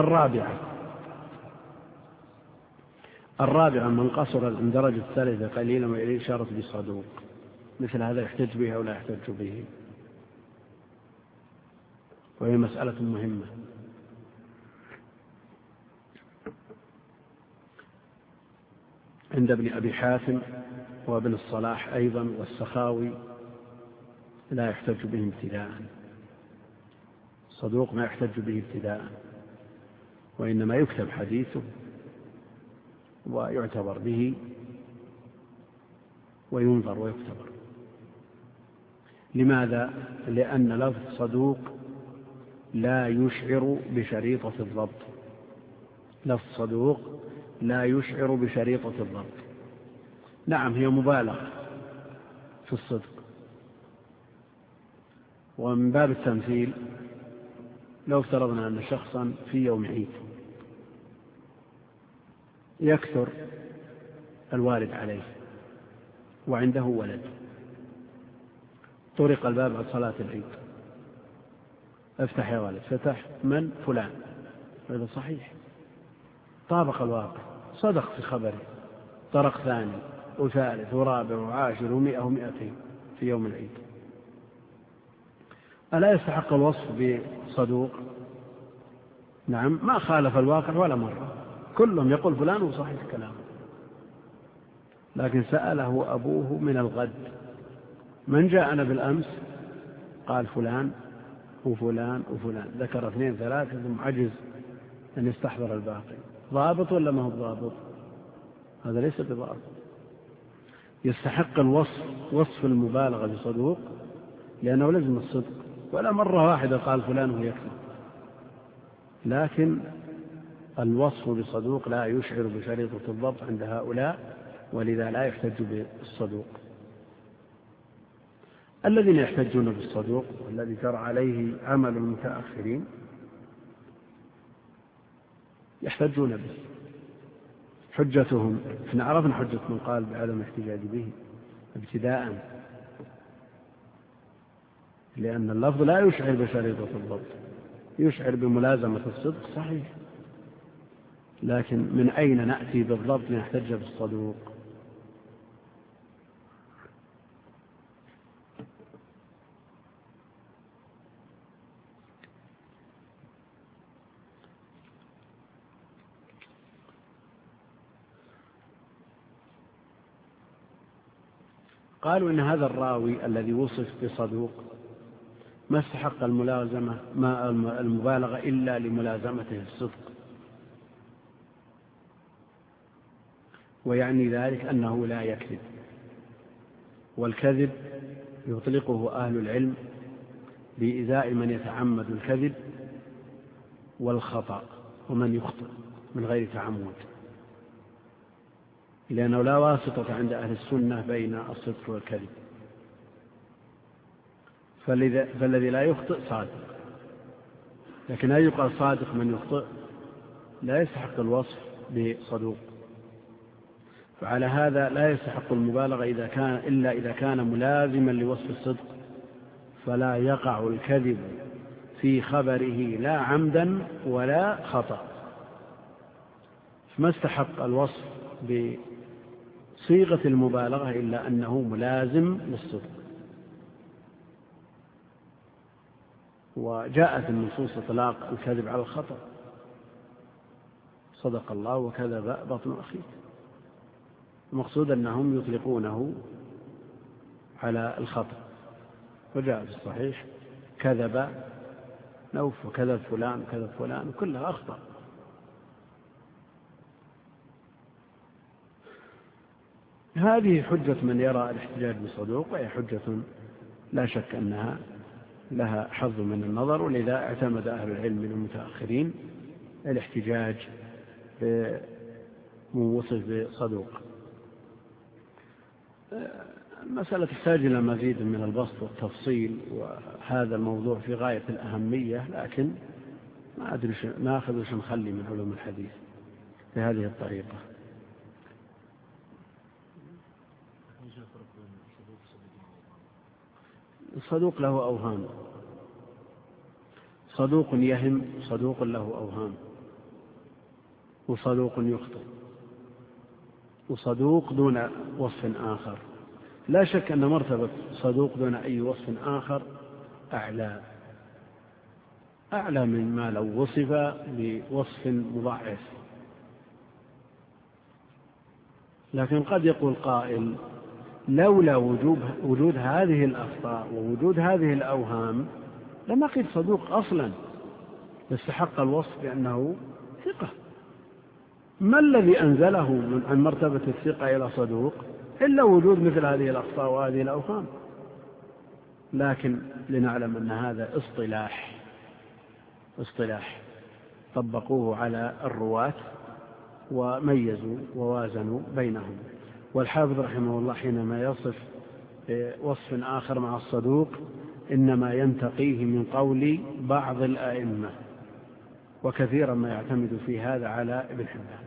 الرابعة من قصر عن درجة الثالثة قليلا وإليه إشارة بصدوق، مثل هذا يحتج به أو لا يحتج به، وهي مسألة مهمة. عند ابن أبي حاتم وابن الصلاح أيضا والسخاوي لا يحتج به ابتداء، صدوق ما يحتج به ابتداء، وإنما يكتب حديثه ويعتبر به وينظر ويكتبر. لماذا؟ لأن لفظ صدوق لا يشعر بشريطة الضبط، لفظ صدوق لا يشعر بشريطة الضبط. نعم هي مبالغة في الصدق، ومن باب التمثيل لو افترضنا أن شخصا في يوم عيد يكثر الوارد عليه وعنده ولد، طرق الباب بعد صلاة العيد، افتح يا ولد، فتح، من؟ فلان، هذا صحيح، طابق الواقع، صدق في خبره، طرق ثاني وثالث ورابع وعاشر و100 و200 في يوم العيد. ألا يستحق الوصف بصدوق؟ نعم، ما خالف الواقع ولا مرة، كلهم يقول فلان وصحيح كلامه. لكن سأله أبوه من الغد من جاءنا بالأمس؟ قال فلان وفلان وفلان، ذكر 2 3 ثم عجز أن يستحضر الباقي. ضابط ولا ما هو ضابط؟ هذا ليس بضابط. يستحق الوصف، وصف المبالغة بصدوق، لأنه لازم الصدق، ولا مرة واحدة قال فلان وهو يكذب. لكن الوصف بصدوق لا يشعر بشريطة الضبط عند هؤلاء، ولذا لا يحتج بالصدوق. الذين يحتجون بالصدوق والذي جرى عليه عمل المتأخرين يحتجون به. حجتهم، احنا عرفنا حجة من قال بعدم الاحتجاج به ابتداء، لأن اللفظ لا يشعر بشريطة الضبط، يشعر بملازمة الصدق صحيح، لكن من أين نأتي بالضبط نحتج بالصدوق؟ قالوا إن هذا الراوي الذي وصف بصدوق ما استحق المبالغة إلا لملازمته الصدق، ويعني ذلك أنه لا يكذب، والكذب يطلقه أهل العلم بإزاء من يتعمد الكذب والخطأ ومن يخطئ من غير تعمد، لأنه لا واسطة عند أهل السنة بين الصدق والكذب، فالذي لا يخطئ صادق، لكن لا يقال صادق من يخطئ، لا يستحق الوصف بصدوق. فعلى هذا لا يستحق المبالغة إلا إذا كان ملازما لوصف الصدق، فلا يقع الكذب في خبره لا عمدا ولا خطأ، فما استحق الوصف بصيغة المبالغة إلا أنه ملازم للصدق. وجاءت النصوص إطلاق الكذب على الخطأ، صدق الله وكذب بطن أخيه، المقصود أنهم يطلقونه على الخطأ، وجاء في الصحيح كذب نوف وكذب فلان وكذب فلان وكلها أخطأ. هذه حجة من يرى الاحتجاج بالصدوق، وهي حجة لا شك أنها لها حظ من النظر، ولذا اعتمد أهل العلم من المتأخرين الاحتجاج بموصف بصدوق. المسألة تحتاج إلى مزيد من البسط والتفصيل، وهذا الموضوع في غاية الأهمية، لكن ما أدري ناخذ وش نخلي من علوم الحديث بهذه الطريقة. الصدوق له أوهام، صدوق يهم، صدوق له أوهام، وصدوق يخطئ، وصدوق دون وصف آخر. لا شك أن مرتبة صدوق دون أي وصف آخر أعلى من ما لو وصف بوصف مضاعف. لكن قد يقول قائل لولا وجود هذه الأخطاء ووجود هذه الأوهام لما قيل صدوق أصلا، يستحق الوصف بأنه ثقة. ما الذي أنزله عن مرتبة الثقة إلى صدوق إلا وجود مثل هذه الأخطاء وهذه الأوهام؟ لكن لنعلم أن هذا اصطلاح طبقوه على الرواة وميزوا ووازنوا بينهم. والحافظ رحمه الله حينما يصف وصف آخر مع الصدوق إنما ينتقيه من قول بعض الآئمة، وكثيرا ما يعتمد في هذا على ابن حبان،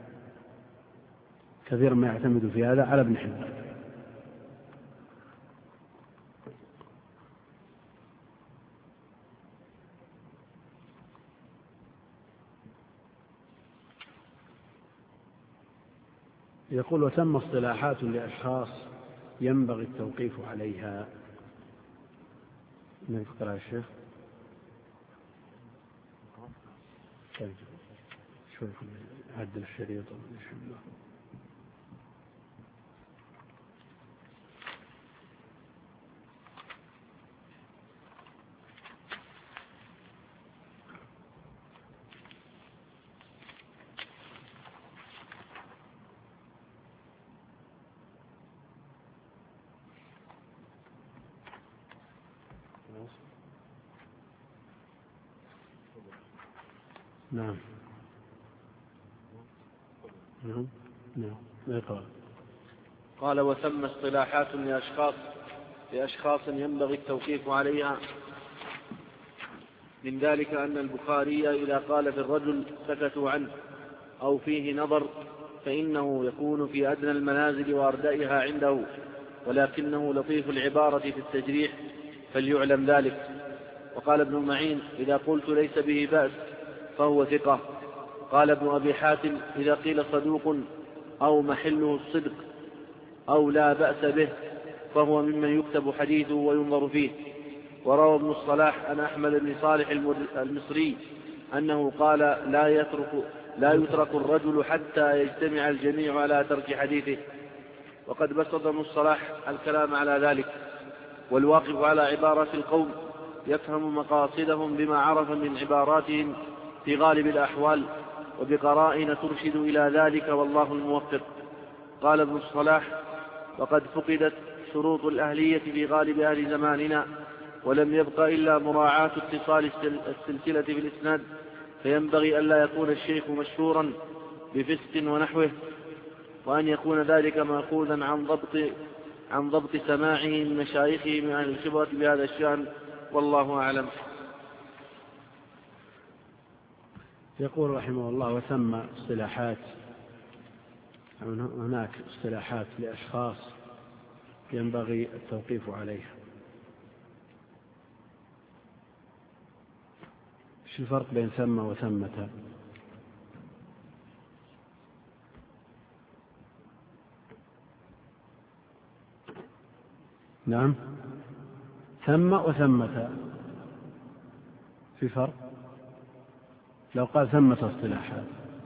يقول وتم اصطلاحات لأشخاص ينبغي التوقيف عليها. من فقرة الشيخ شوي عدل الشريط الله. نعم قال وثم اصطلاحات لأشخاص ينبغي التوقيف عليها، من ذلك أن البخاري إذا قال في الرجل سكتوا عنه أو فيه نظر فإنه يكون في أدنى المنازل وأردائها عنده، ولكنه لطيف العبارة في التجريح فليعلم ذلك. وقال ابن معين: إذا قلت ليس به بأس فهو ثقة. قال ابن أبي حاتم: إذا قيل صدوق أو محله الصدق أو لا بأس به فهو ممن يكتب حديثه وينظر فيه. وروى ابن الصلاح عن أحمد بن صالح المصري أنه قال: لا يترك الرجل حتى يجتمع الجميع على ترك حديثه. وقد بسط ابن الصلاح الكلام على ذلك. والواقف على عبارات القوم يفهم مقاصدهم بما عرف من عباراتهم في غالب الأحوال وبقرائن ترشد إلى ذلك، والله الموفق. قال ابن الصلاح: وقد فقدت شروط الأهلية في غالب أهل زماننا، ولم يبق إلا مراعاة اتصال السلسلة في الإسناد، فينبغي ألا يكون الشيخ مشهورا بفسق ونحوه، وأن يكون ذلك مأخوذا عن ضبط سماعه من مشايخه من أهل الخبرة بهذا الشأن، والله أعلم. يقول رحمه الله: وثم اصطلاحات، هناك اصطلاحات لأشخاص ينبغي التوقيف عليها. ايش الفرق بين ثم وثمة؟ نعم، ثم وثمة في فرق. لو قال ثمة اصطلاحات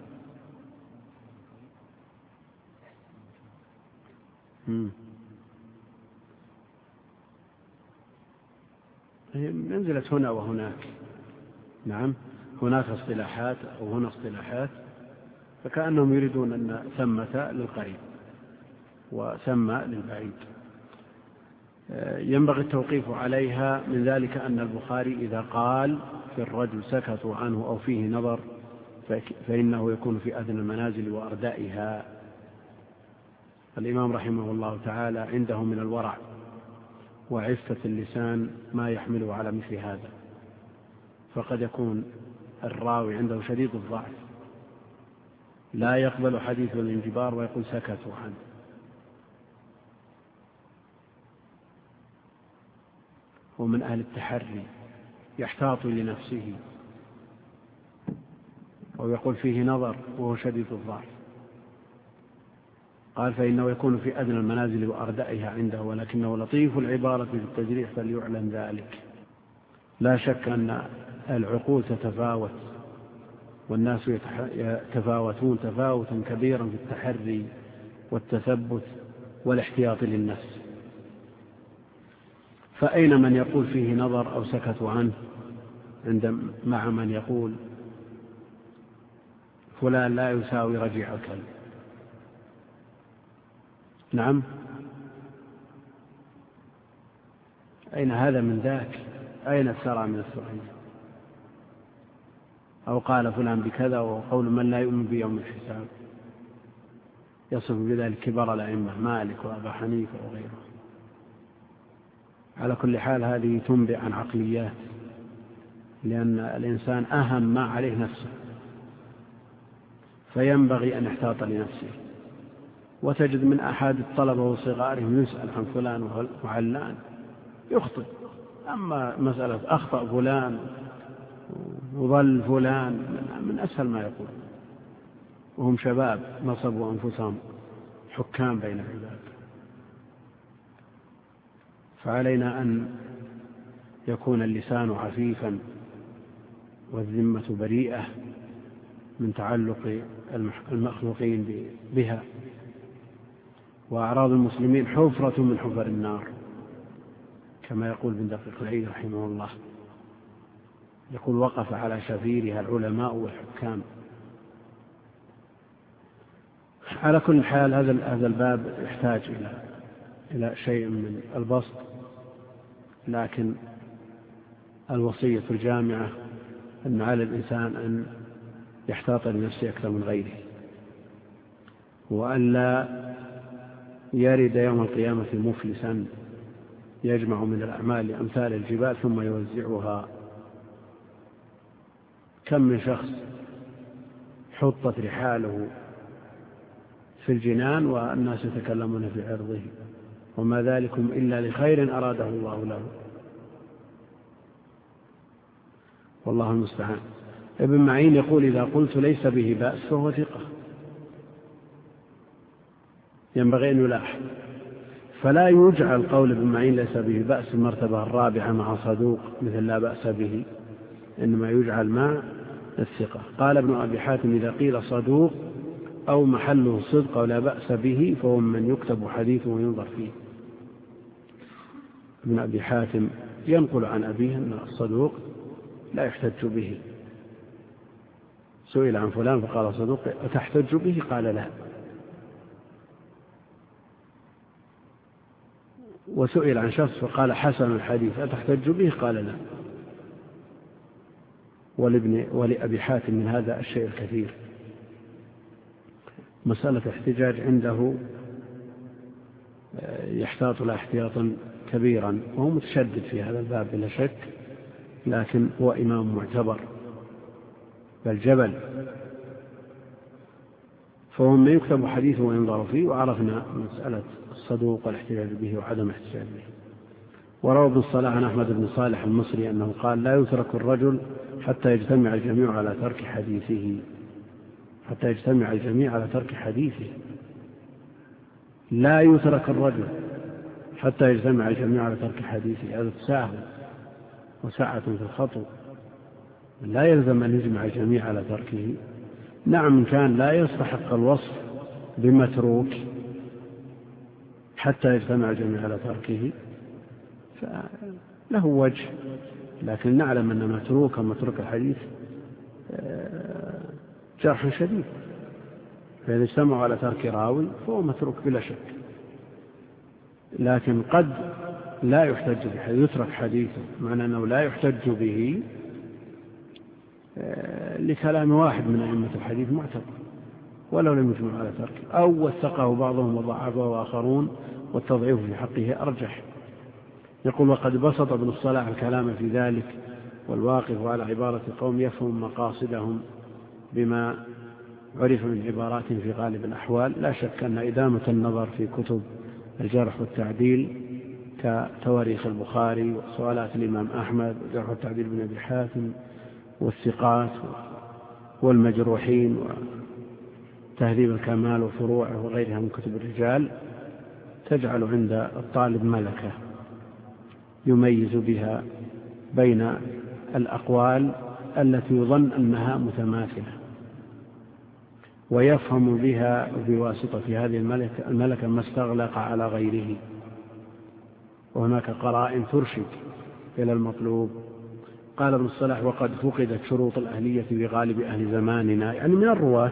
منزلت هنا وهناك. نعم، هناك اصطلاحات أو هنا اصطلاحات، فكأنهم يريدون أن ثمة للقريب وثم للبعيد. ينبغي التوقيف عليها. من ذلك أن البخاري إذا قال في الرجل سكتوا عنه أو فيه نظر فإنه يكون في أدنى المنازل وأردائها. الإمام رحمه الله تعالى عنده من الورع وعفة اللسان ما يحمله على مثل هذا، فقد يكون الراوي عنده شديد الضعف لا يقبل حديث الانجبار ويقول سكتوا عنه، ومن أهل التحري يحتاط لنفسه ويقول فيه نظر وهو شديد الضعف. قال فإنه يكون في أدنى المنازل وأردائها عنده، ولكنه لطيف العبارة في التجريح فليعلم ذلك. لا شك أن العقول تتفاوت والناس يتفاوتون تفاوتا كبيرا في التحري والتثبت والاحتياط للنفس. فأين من يقول فيه نظر أو سكتوا عنه مع من يقول فلان لا يساوي رجيع الكلب؟ نعم، أين هذا من ذاك؟ أين الثرى من الثريا؟ أو قال فلان بكذا، وقول من لا يؤمن بيوم الحساب يصف بذلك كبار الأئمة مالك وأبا حنيفة وغيره. على كل حال هذه تنبئ عن عقليات، لأن الإنسان أهم ما عليه نفسه، فينبغي أن يحتاط لنفسه. وتجد من أحد الطلبة وصغارهم يسأل عن فلان وعلان يخطئ، أما مسألة أخطأ فلان وظل فلان من أسهل ما يقول، وهم شباب نصبوا أنفسهم حكام بين العباد. فعلينا أن يكون اللسان عفيفا والذمة بريئة من تعلق المخلوقين بها. وأعراض المسلمين حفرة من حفر النار، كما يقول ابن دقيق العيد رحمه الله، يقول وقف على شفيرها العلماء والحكام. على كل حال هذا الباب يحتاج إلى شيء من البسط، لكن الوصية الجامعة أن على الإنسان أن يحتاط لنفسه أكثر من غيره، وأن لا يرد يوم القيامة مفلسا يجمع من الأعمال أمثال الجبال ثم يوزعها. كم من شخص حطت رحاله في الجنان والناس يتكلمون في عرضه، وما ذلكم إلا لخير أراده الله له، والله المستعان. ابن معين يقول إذا قلت ليس به بأس فهو ثقة، ينبغي أن يلاحظ، فلا يجعل قول ابن معين ليس به بأس المرتبة الرابعة مع صدوق مثل لا بأس به، إنما يجعل مع الثقة. قال ابن أبي حاتم إذا قيل صدوق أو محله صدق أو لا بأس به فهو من يكتب حديثه وينظر فيه. ابن أبي حاتم ينقل عن أبيه أن الصدوق لا يحتج به، سئل عن فلان فقال صدوق أتحتج به؟ قال لا. وسئل عن شخص فقال حسن الحديث أتحتج به؟ قال لا. ولأبي حاتم من هذا الشيء الكثير. مسألة احتجاج عنده يحتاط له احتياطا كبيرا، وهو متشدد في هذا الباب بلا شك، لكن هو إمام معتبر بل جبل، فهو من يكتب حديثه وينظر فيه. وعرفنا مسألة الصدوق والاحتجاج به وعدم احتجاج به. وروى ابن الصلاح عن أحمد بن صالح المصري أنه قال لا يترك الرجل حتى يجتمع الجميع على ترك حديثه، حتى يجتمع الجميع على ترك حديثه. لا يترك الرجل حتى يجتمع الجميع على ترك حديثه، هذا تساهل وسعة في الخطو، لا يلزم أن يجمع الجميع على تركه. نعم كان لا يستحق الوصف بمتروك حتى يجتمع الجميع على تركه فله وجه، لكن نعلم أن متروك الحديث جرح شديد، فإذا اجتمعوا على ترك راوي فهو متروك بلا شك. لكن قد لا يحتج به، يترك حديثه، معنى أنه لا يحتج به لكلام واحد من أئمة الحديث معتبر ولو لم يجمع على تركه، أو وثقه بعضهم وضعفه آخرون والتضعيف في حقه أرجح. يقول وقد بسط ابن الصلاح الكلام في ذلك، والواقف على عبارة قوم يفهم مقاصدهم بما عرف من عبارات في غالب الأحوال. لا شك أن إدامة النظر في كتب الجرح والتعديل كتواريخ البخاري وسؤالات الإمام أحمد والجرح والتعديل بن أبي حاتم والثقات والمجروحين وتهذيب الكمال وفروعه وغيرها من كتب الرجال تجعل عند الطالب ملكة يميز بها بين الأقوال التي يظن أنها متماثلة، ويفهم بها بواسطة هذه الملكة ما استغلق على غيره، وهناك قرائن ترشد إلى المطلوب. قال ابن الصلاح وقد فقدت شروط الأهلية بغالب أهل زماننا، يعني من الرواة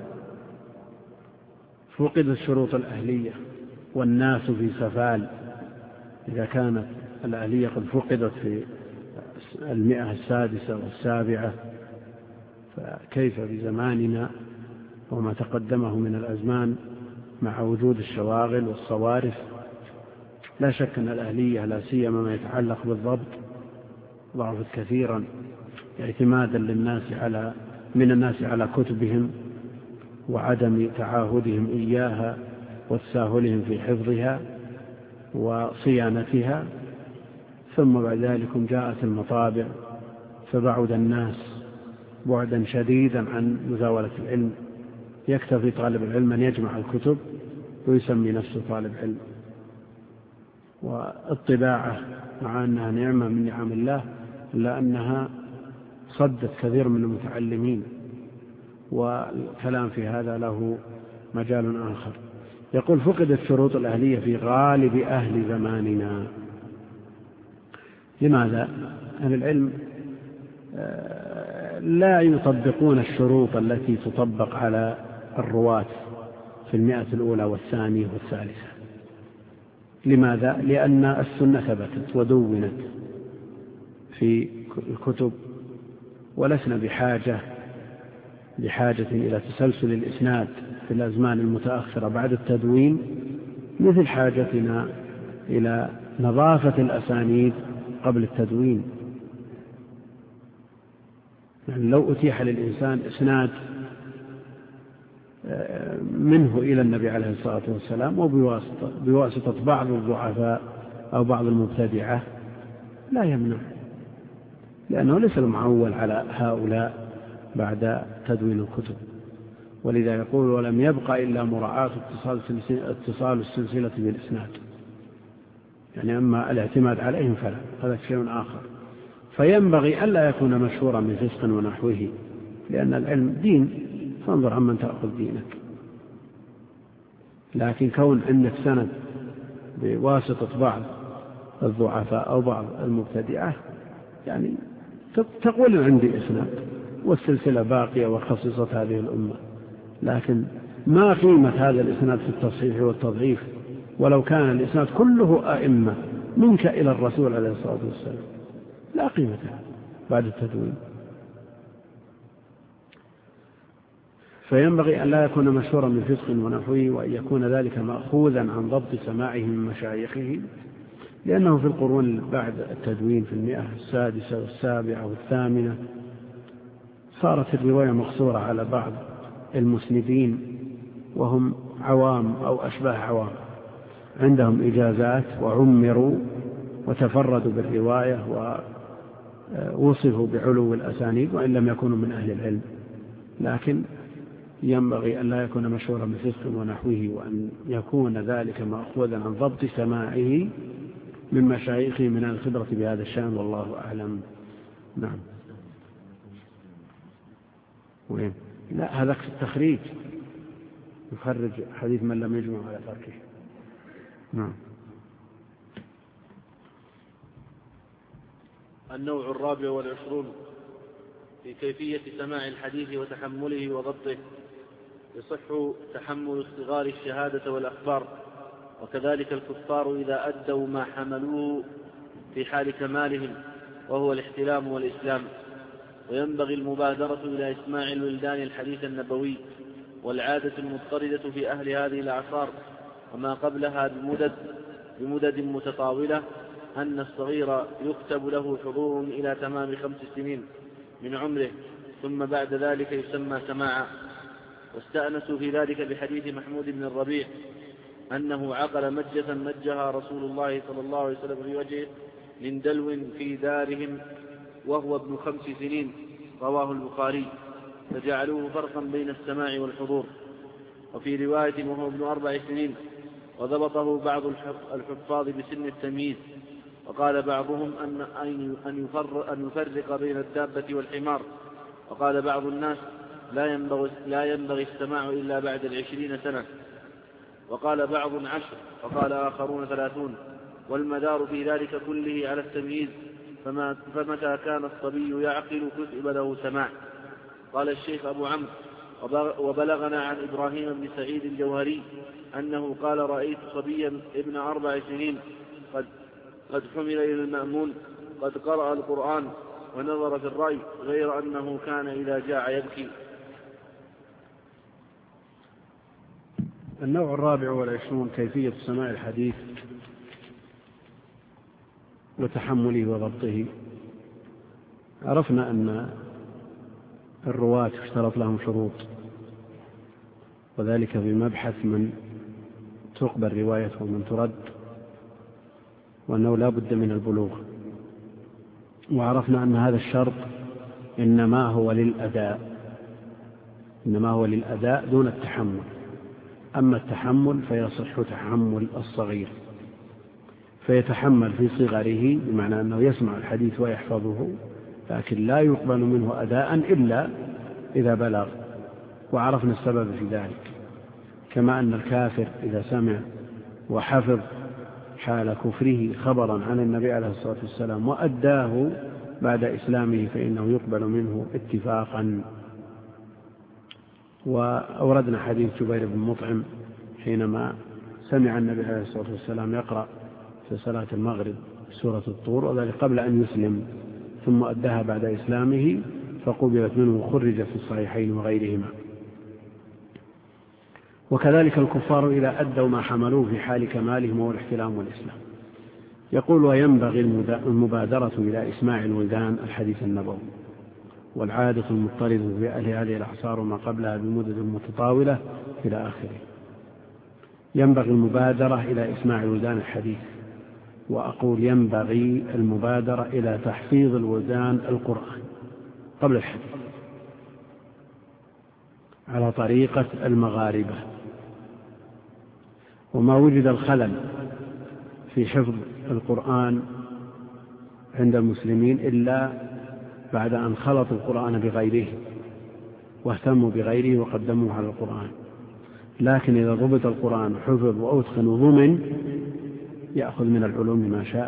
فقدت شروط الأهلية والناس في سفال. إذا كانت الأهلية قد فقدت في 106 و7 فكيف في زماننا وما تقدمه من الأزمان مع وجود الشواغل والصوارف؟ لا شك أن الأهلية لا سيما ما يتعلق بالضبط ضعفت كثيرا اعتمادا من الناس على كتبهم وعدم تعاهدهم إياها وتساهلهم في حفظها وصيانتها. ثم بعد ذلك جاءت المطابع فبعد الناس بعدا شديدا عن مزاولة العلم، يكتفي طالب العلم أن يجمع الكتب ويسمي نفسه طالب علم. والطباعة مع أنها نعمة من نعم الله إلا أنها صدت كثير من المتعلمين، والكلام في هذا له مجال آخر. يقول فقدت شروط الأهلية في غالب أهل زماننا. لماذا؟ أهل العلم لا يطبقون الشروط التي تطبق على الرواة في 100 الأولى والثانية والثالثة. لماذا؟ لأن السنة ثبتت ودونت في الكتب، ولسنا بحاجة إلى تسلسل الإسناد في الأزمان المتأخرة بعد التدوين مثل حاجتنا إلى نظافة الأسانيد قبل التدوين. يعني لو أتيح للإنسان إسناد منه إلى النبي عليه الصلاة والسلام وبواسطة بعض الضعفاء أو بعض المبتدعة لا يمنع، لأنه ليس المعول على هؤلاء بعد تدوين الكتب. ولذا يقول ولم يبقى إلا مراعاة اتصال السلسلة بالإسناد، يعني أما الاعتماد عليهم فلا، هذا شيء آخر. فينبغي ألا يكون مشهورا من فسق ونحوه، لأن العلم دين، فانظر عمن تأخذ دينك. لكن كون عندك سند بواسطة بعض الضعفاء أو بعض المبتدعة، يعني تقول عندي إسناد والسلسلة باقية وخصصت هذه الأمة، لكن ما قيمة هذا الإسناد في التصحيح والتضعيف ولو كان الإسناد كله أئمة منك إلى الرسول عليه الصلاة والسلام؟ لا قيمة بعد التدوين. فينبغي أن لا يكون مشهورا من فسق ونحوه، وأن يكون ذلك مأخوذا عن ضبط سماعه من مشايخه، لأنه في القرون بعد التدوين في 106 و7 و8 صارت الرواية مقصورة على بعض المسندين وهم عوام أو أشباه عوام، عندهم إجازات وعمروا وتفردوا بالرواية ووصفوا بعلو الأسانيد وإن لم يكونوا من أهل العلم. لكن ينبغي أن لا يكون مشهورا بفسق ونحوه، وأن يكون ذلك مأخوذا عن ضبط سماعه من مشايخه من الخبرة بهذا الشأن، والله أعلم. نعم. وين؟ لا، هذا التخريج يخرج حديث من لم يجمع على تركه. نعم. النوع 24 في كيفية سماع الحديث وتحمله وضبطه. يصح تحمل صغار الشهادة والأخبار، وكذلك الكفار إذا أدوا ما حملوه في حال كمالهم، وهو الاحتلام والإسلام. وينبغي المبادرة إلى إسماع الولدان الحديث النبوي، والعادة المضطردة في أهل هذه الأعصار وما قبلها بمدد متطاولة أن الصغير يكتب له حضور إلى تمام 5 سنين من عمره، ثم بعد ذلك يسمى سماعا. واستأنسوا في ذلك بحديث محمود بن الربيع أنه عقل مجة مجها رسول الله صلى الله عليه وسلم في وجهه من دلو في دارهم وهو ابن 5 سنين، رواه البخاري، فجعلوه فرقا بين السماع والحضور. وفي رواية وهو ابن 4 سنين، وضبطه بعض الحفاظ بسن التمييز. وقال بعضهم أن يفرق بين الدابة والحمار. وقال بعض الناس لا ينبغي السماع إلا بعد 20 سنة. وقال بعض 10، وقال آخرون 30. والمدار في ذلك كله على التمييز، فمتى كان الصبي يعقل كتب له سماع. قال الشيخ أبو عمرو: وبلغنا عن إبراهيم بن سعيد الجوهري أنه قال: رأيت صبيا ابن 4 سنين قد حمل إلى المأمون قد قرأ القرآن ونظر في الرأي، غير أنه كان إذا جاع يبكي. النوع 24 كيفية سماع الحديث وتحمله وضبطه. عرفنا أن الرواة اشترط لهم شروط، وذلك في مبحث من تقبل روايته ومن ترد، وأنه لا بد من البلوغ. وعرفنا أن هذا الشرط إنما هو للأداء دون التحمل. أما التحمل فيصح تحمل الصغير، فيتحمل في صغره بمعنى أنه يسمع الحديث ويحفظه، لكن لا يقبل منه أداء إلا إذا بلغ. وعرفنا السبب في ذلك، كما أن الكافر إذا سمع وحفظ حال كفره خبرا عن النبي عليه الصلاة والسلام وأداه بعد إسلامه فإنه يقبل منه اتفاقا. وأوردنا حديث جبير بن مطعم حينما سمع النبي عليه الصلاة والسلام يقرأ في صلاة المغرب سورة الطور، وذلك قبل أن يسلم، ثم أداها بعد إسلامه فقبلت منه وخرجت في الصحيحين وغيرهما. وكذلك الكفار إذا أدوا ما حملوه في حال كمالهم والاحتلام والإسلام. يقول: وينبغي المبادرة إلى إسماع الولدان الحديث النبوي. والعادة المضطردة بأهل هذه الأعصار وما قبلها بمدد متطاولة إلى آخره. ينبغي المبادرة إلى إسماع الولدان الحديث، وأقول ينبغي المبادرة إلى تحفيظ الولدان القرآن قبل الحديث على طريقة المغاربة. وما وجد الخلل في حفظ القرآن عند المسلمين إلا بعد أن خلطوا القرآن بغيره واهتموا بغيره وقدموه على القرآن. لكن إذا ضبط القرآن حفظ وأتقن وضمن يأخذ من العلوم ما شاء،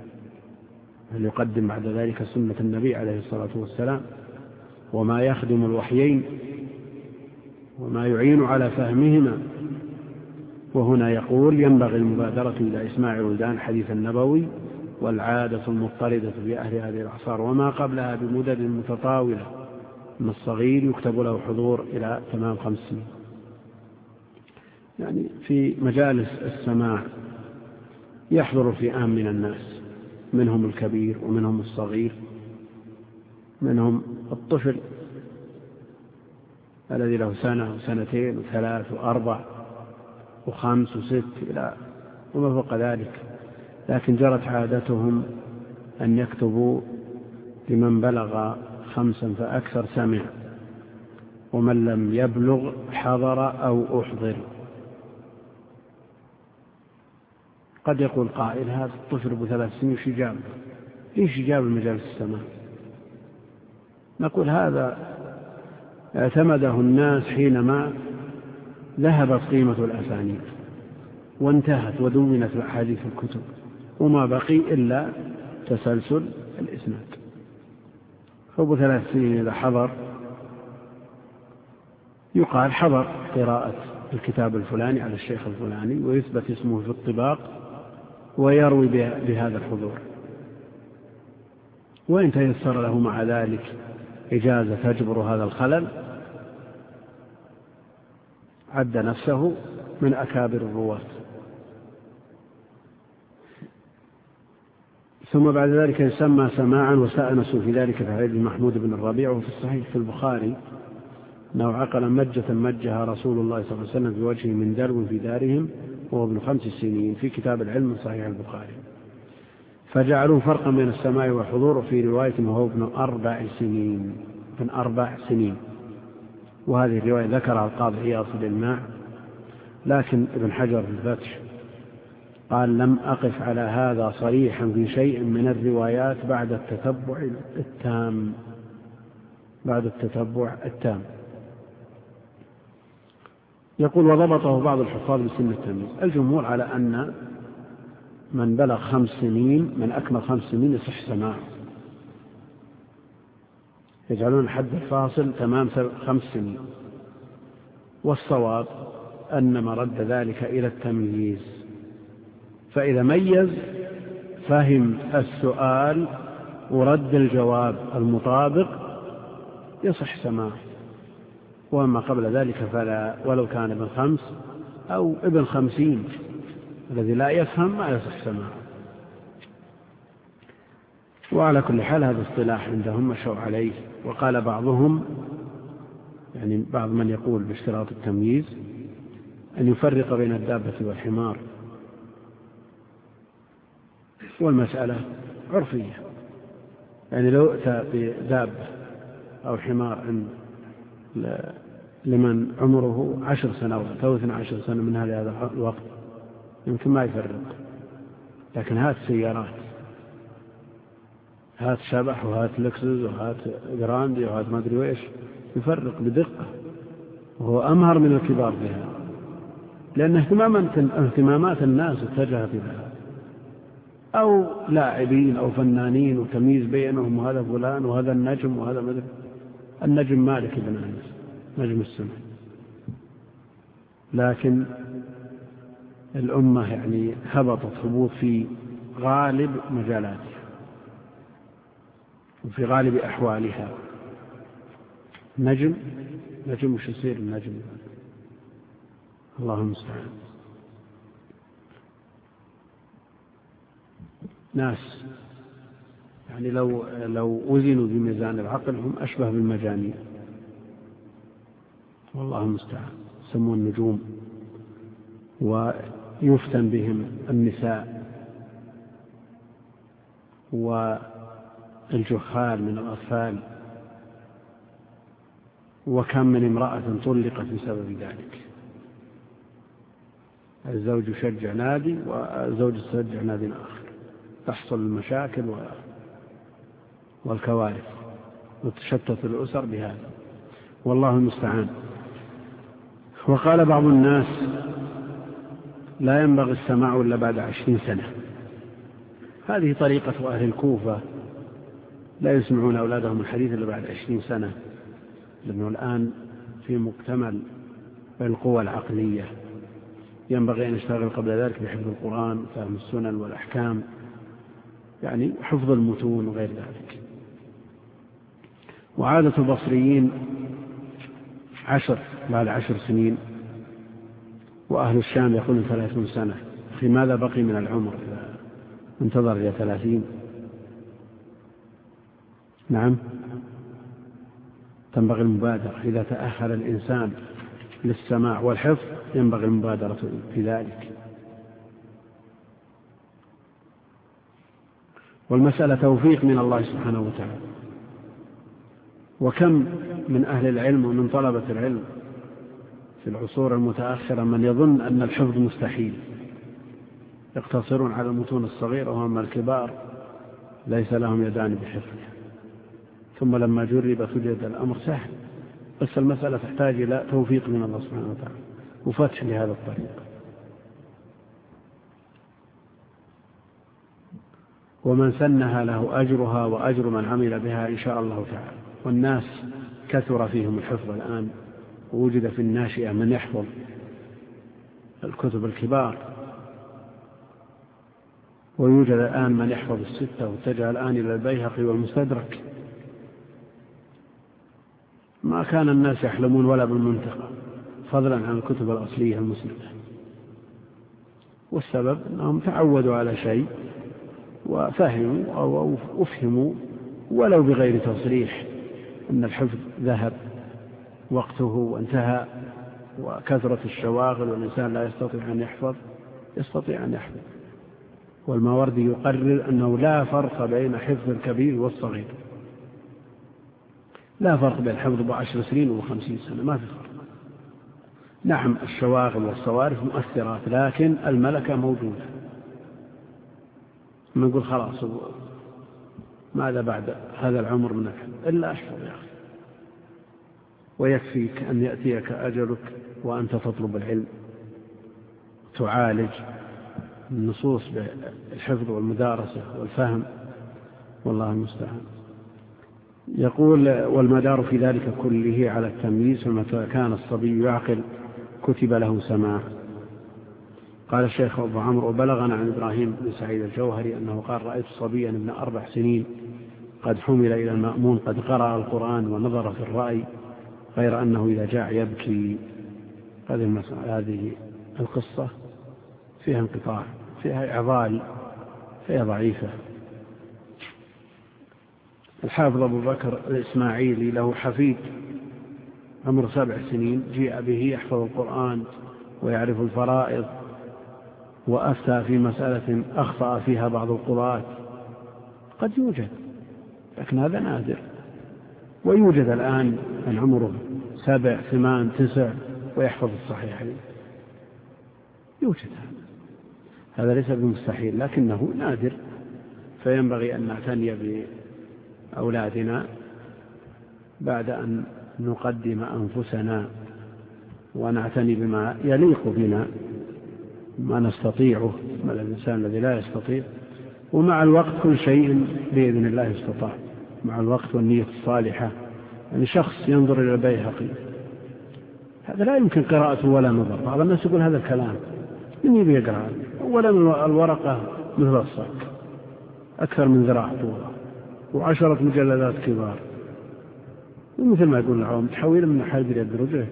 يقدم بعد ذلك سنة النبي عليه الصلاة والسلام وما يخدم الوحيين وما يعين على فهمهما. وهنا يقول ينبغي المبادرة إلى إسماع الولدان حديث النبوي والعادة المضطردة بأهل هذه الأعصار وما قبلها بمدد متطاولة، من الصغير يكتب له حضور إلى تمام 5 سنين. يعني في مجالس السماع يحضر فئام من الناس، منهم الكبير ومنهم الصغير، منهم الطفل الذي له 1 و2 و3 و4 و5 و6 إلى وما فوق ذلك. لكن جرت عادتهم أن يكتبوا لمن بلغ 5 فأكثر سمع، ومن لم يبلغ حضر أو أحضر. قد يقول قائل هذا الطفل ب3 سنين وش جاب؟ ليش جاب المجالس السماع؟ نقول هذا اعتمده الناس حينما ذهبت قيمة الأسانيد وانتهت ودونت الأحاديث في الكتب، وما بقي إلا تسلسل الإسناد. فأبو 3 سنين إذا حضر يقال حضر قراءة الكتاب الفلاني على الشيخ الفلاني ويثبت اسمه في الطباق ويروي بهذا الحضور. وإن تيسر له مع ذلك إجازة تجبر هذا الخلل عد نفسه من أكابر الرواة. ثم بعد ذلك يسمى سماعا، وسأنس في ذلك في حديث محمود بن الربيع. وفي الصحيح في البخاري أنه عقل مجة مجها رسول الله صلى الله عليه وسلم في وجهه من دلو في دارهم وهو ابن 5 سنين في كتاب العلم من صحيح البخاري، فجعلوه فرقا بين السماع والحضور. في رواية وهو ابن 4 سنين. وهذه الرواية ذكرها القاضي عياض في الإلماع، لكن ابن حجر في الفتح قال لم أقف على هذا صريحا في شيء من الروايات بعد التتبع التام. يقول وضبطه بعض الحفاظ بسن التمييز. الجمهور على أن من بلغ 5 سنين من أكمل 5 سنين يصح سماعه، يجعلون الحد الفاصل تمام 5 سنين. والصواب أن مرد ذلك إلى التمييز، فإذا ميز فهم السؤال ورد الجواب المطابق يصح سماعه، وما قبل ذلك فلا، ولو كان ابن 5 أو ابن 50 الذي لا يفهم ما يصح سماعه. وعلى كل حال هذا اصطلاح عندهم مشوا عليه. وقال بعضهم، يعني بعض من يقول باشتراط التمييز، أن يفرق بين الدابة والحمار، والمسألة عرفية. يعني لو أتى بدابة أو حمار عند لمن عمره 10 سنوات أو 12 سنة من هذا الوقت يمكن ما يفرق، لكن هات سيارات، هات شبح وهات لكسس وهات جراندي وهات ما أدري وإيش، يفرق بدقة، وهو أمهر من الكبار بها، لأن اهتمامات الناس اتجهت إليها، أو لاعبين أو فنانين وتمييز بينهم، وهذا فلان وهذا النجم وهذا مدري. النجم مالك بن أنس نجم السماء، لكن الأمة يعني هبطت هبوط في غالب مجالاتها وفي غالب أحوالها. نجم وش يصير النجم؟ الله المستعان. ناس يعني لو وزنوا بميزان العقل هم أشبه بالمجانين، والله المستعان. يسمون النجوم ويفتن بهم النساء والجهال من الأطفال، وكم من امرأة طلقت بسبب ذلك. الزوج يشجع نادي والزوج يشجع نادي آخر، تحصل المشاكل والكوارث وتشتت الأسر بهذا، والله المستعان. وقال بعض الناس لا ينبغي السماع إلا بعد 20 سنة. هذه طريقة أهل الكوفة، لا يسمعون أولادهم الحديث إلا بعد 20 سنة، لأنه الآن في مكتمل القوى العقلية، ينبغي أن يشتغل قبل ذلك بحفظ القرآن وفهم السنن والأحكام، يعني حفظ المتون وغير ذلك. وعادة البصريين 10 بعد 10 سنين، وأهل الشام يقولون 30 سنة. في ماذا بقي من العمر إذا انتظر إلى 30؟ نعم، تنبغي المبادرة. إذا تأخر الإنسان للسماع والحفظ ينبغي المبادرة في ذلك. والمسألة توفيق من الله سبحانه وتعالى. وكم من أهل العلم ومن طلبة العلم في العصور المتأخرة من يظن أن الحفظ مستحيل، يقتصرون على المتون الصغيرة، وهم الكبار ليس لهم يدان بحفظها. ثم لما جربت وجد الأمر سهل، بس المسألة تحتاج إلى توفيق من الله سبحانه وتعالى وفتح لهذا الطريق. ومن سنها له أجرها وأجر من عمل بها إن شاء الله تعالى. والناس كثر فيهم الحفظ الآن، ووجد في الناشئة من يحفظ الكتب الكبار، ويوجد الآن من يحفظ 6، واتجه الآن إلى البيهقي والمستدرك. ما كان الناس يحلمون ولا بالمنطقة، فضلا عن الكتب الأصلية المسلمة. والسبب أنهم تعودوا على شيء وفهموا أو أفهموا ولو بغير تصريح أن الحفظ ذهب وقته وانتهى، وكثرة الشواغل والإنسان لا يستطيع أن يحفظ. يستطيع أن يحفظ. والماوردي يقرر أنه لا فرق بين حفظ الكبير والصغير، لا فرق بين الحفظ ب10 سنين و50 سنة، ما في فرق. نعم الشواغل والصوارف مؤثرات، لكن الملكة موجودة. نقول خلاص ماذا بعد هذا العمر من الحفظ إلا أحفظ يا أخي، ويكفيك أن يأتيك أجلك وأنت تطلب العلم، تعالج النصوص بالحفظ والمدارسة والفهم، والله المستعان. يقول والمدار في ذلك كله على التمييز، فمتى كان الصبي يعقل كتب له سماع. قال الشيخ أبو عمرو وبلغنا عن إبراهيم بن سعيد الجوهري أنه قال رأيت صبيا ابن 4 سنين قد حمل إلى المأمون قد قرأ القرآن ونظر في الرأي، غير أنه إذا جاء يبكي. هذه القصة فيها انقطاع، فيها إعضال، فيها ضعيفة. الحافظ أبو بكر الإسماعيلي له حفيد عمر 7 سنين جيء به يحفظ القرآن ويعرف الفرائض، وأفتى في مسألة أخطأ فيها بعض القضاة. قد يوجد، لكن هذا نادر. ويوجد الآن من عمره 7 8 9 ويحفظ الصحيحين، يوجد هذا ليس بمستحيل، لكنه نادر. فينبغي أن نعتني بأولادنا بعد أن نقدم أنفسنا ونعتني بما يليق بنا، ما نستطيعه، ما الإنسان الذي لا يستطيع. ومع الوقت كل شيء بإذن الله يستطاع، مع الوقت والنية الصالحة. يعني شخص ينظر إلى البيهقي، هذا لا يمكن قراءته ولا نظر. بعض الناس يقول هذا الكلام من يبي يقرأ؟ أولا الورقة مثل الصك، أكثر من ذراع طولها، و10 مجلدات كبار، ومثل ما يقول العوام تحويل من حاجر يد رجله.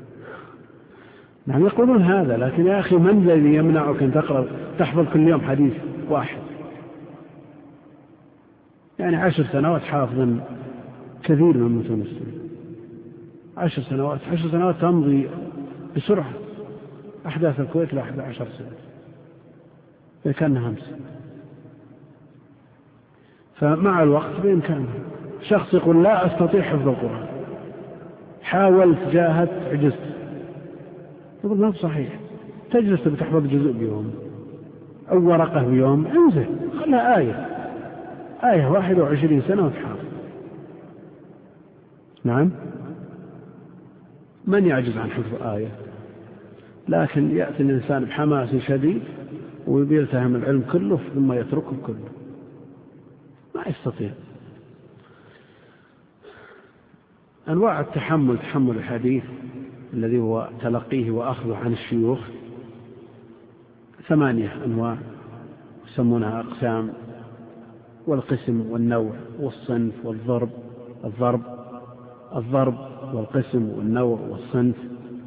نعم يقولون هذا، لكن يا أخي من الذي يمنعك أن تحفظ كل يوم حديث واحد؟ يعني 10 سنوات حافظا كثير من المتمسلين. 10 سنوات تمضي بسرعة. أحداث الكويت ل 11 سنة كانها أمس. فمع الوقت بإمكانه. شخص يقول لا أستطيع حفظ القرآن، حاولت جاهدت عجزت، يقول ما صحيح. تجلس بتحفظ جزء بيوم أو ورقة بيوم، انزل خلها آية 21 سنة وتحافظ. نعم، من يعجز عن حفظ آية؟ لكن يأتي الإنسان بحماس شديد ويلتهم العلم كله ثم يتركه كله، ما يستطيع. أنواع التحمل: تحمل الحديث الذي هو تلقيه وأخذه عن الشيوخ 8 أنواع يسمونها أقسام: والقسم والنوع والصنف والضرب. الضرب والقسم والنوع والصنف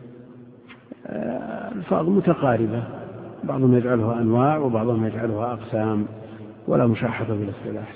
الفاظ متقاربة، بعضهم يجعلها أنواع وبعضهم يجعلها أقسام، ولا مشاحة بالاصطلاح.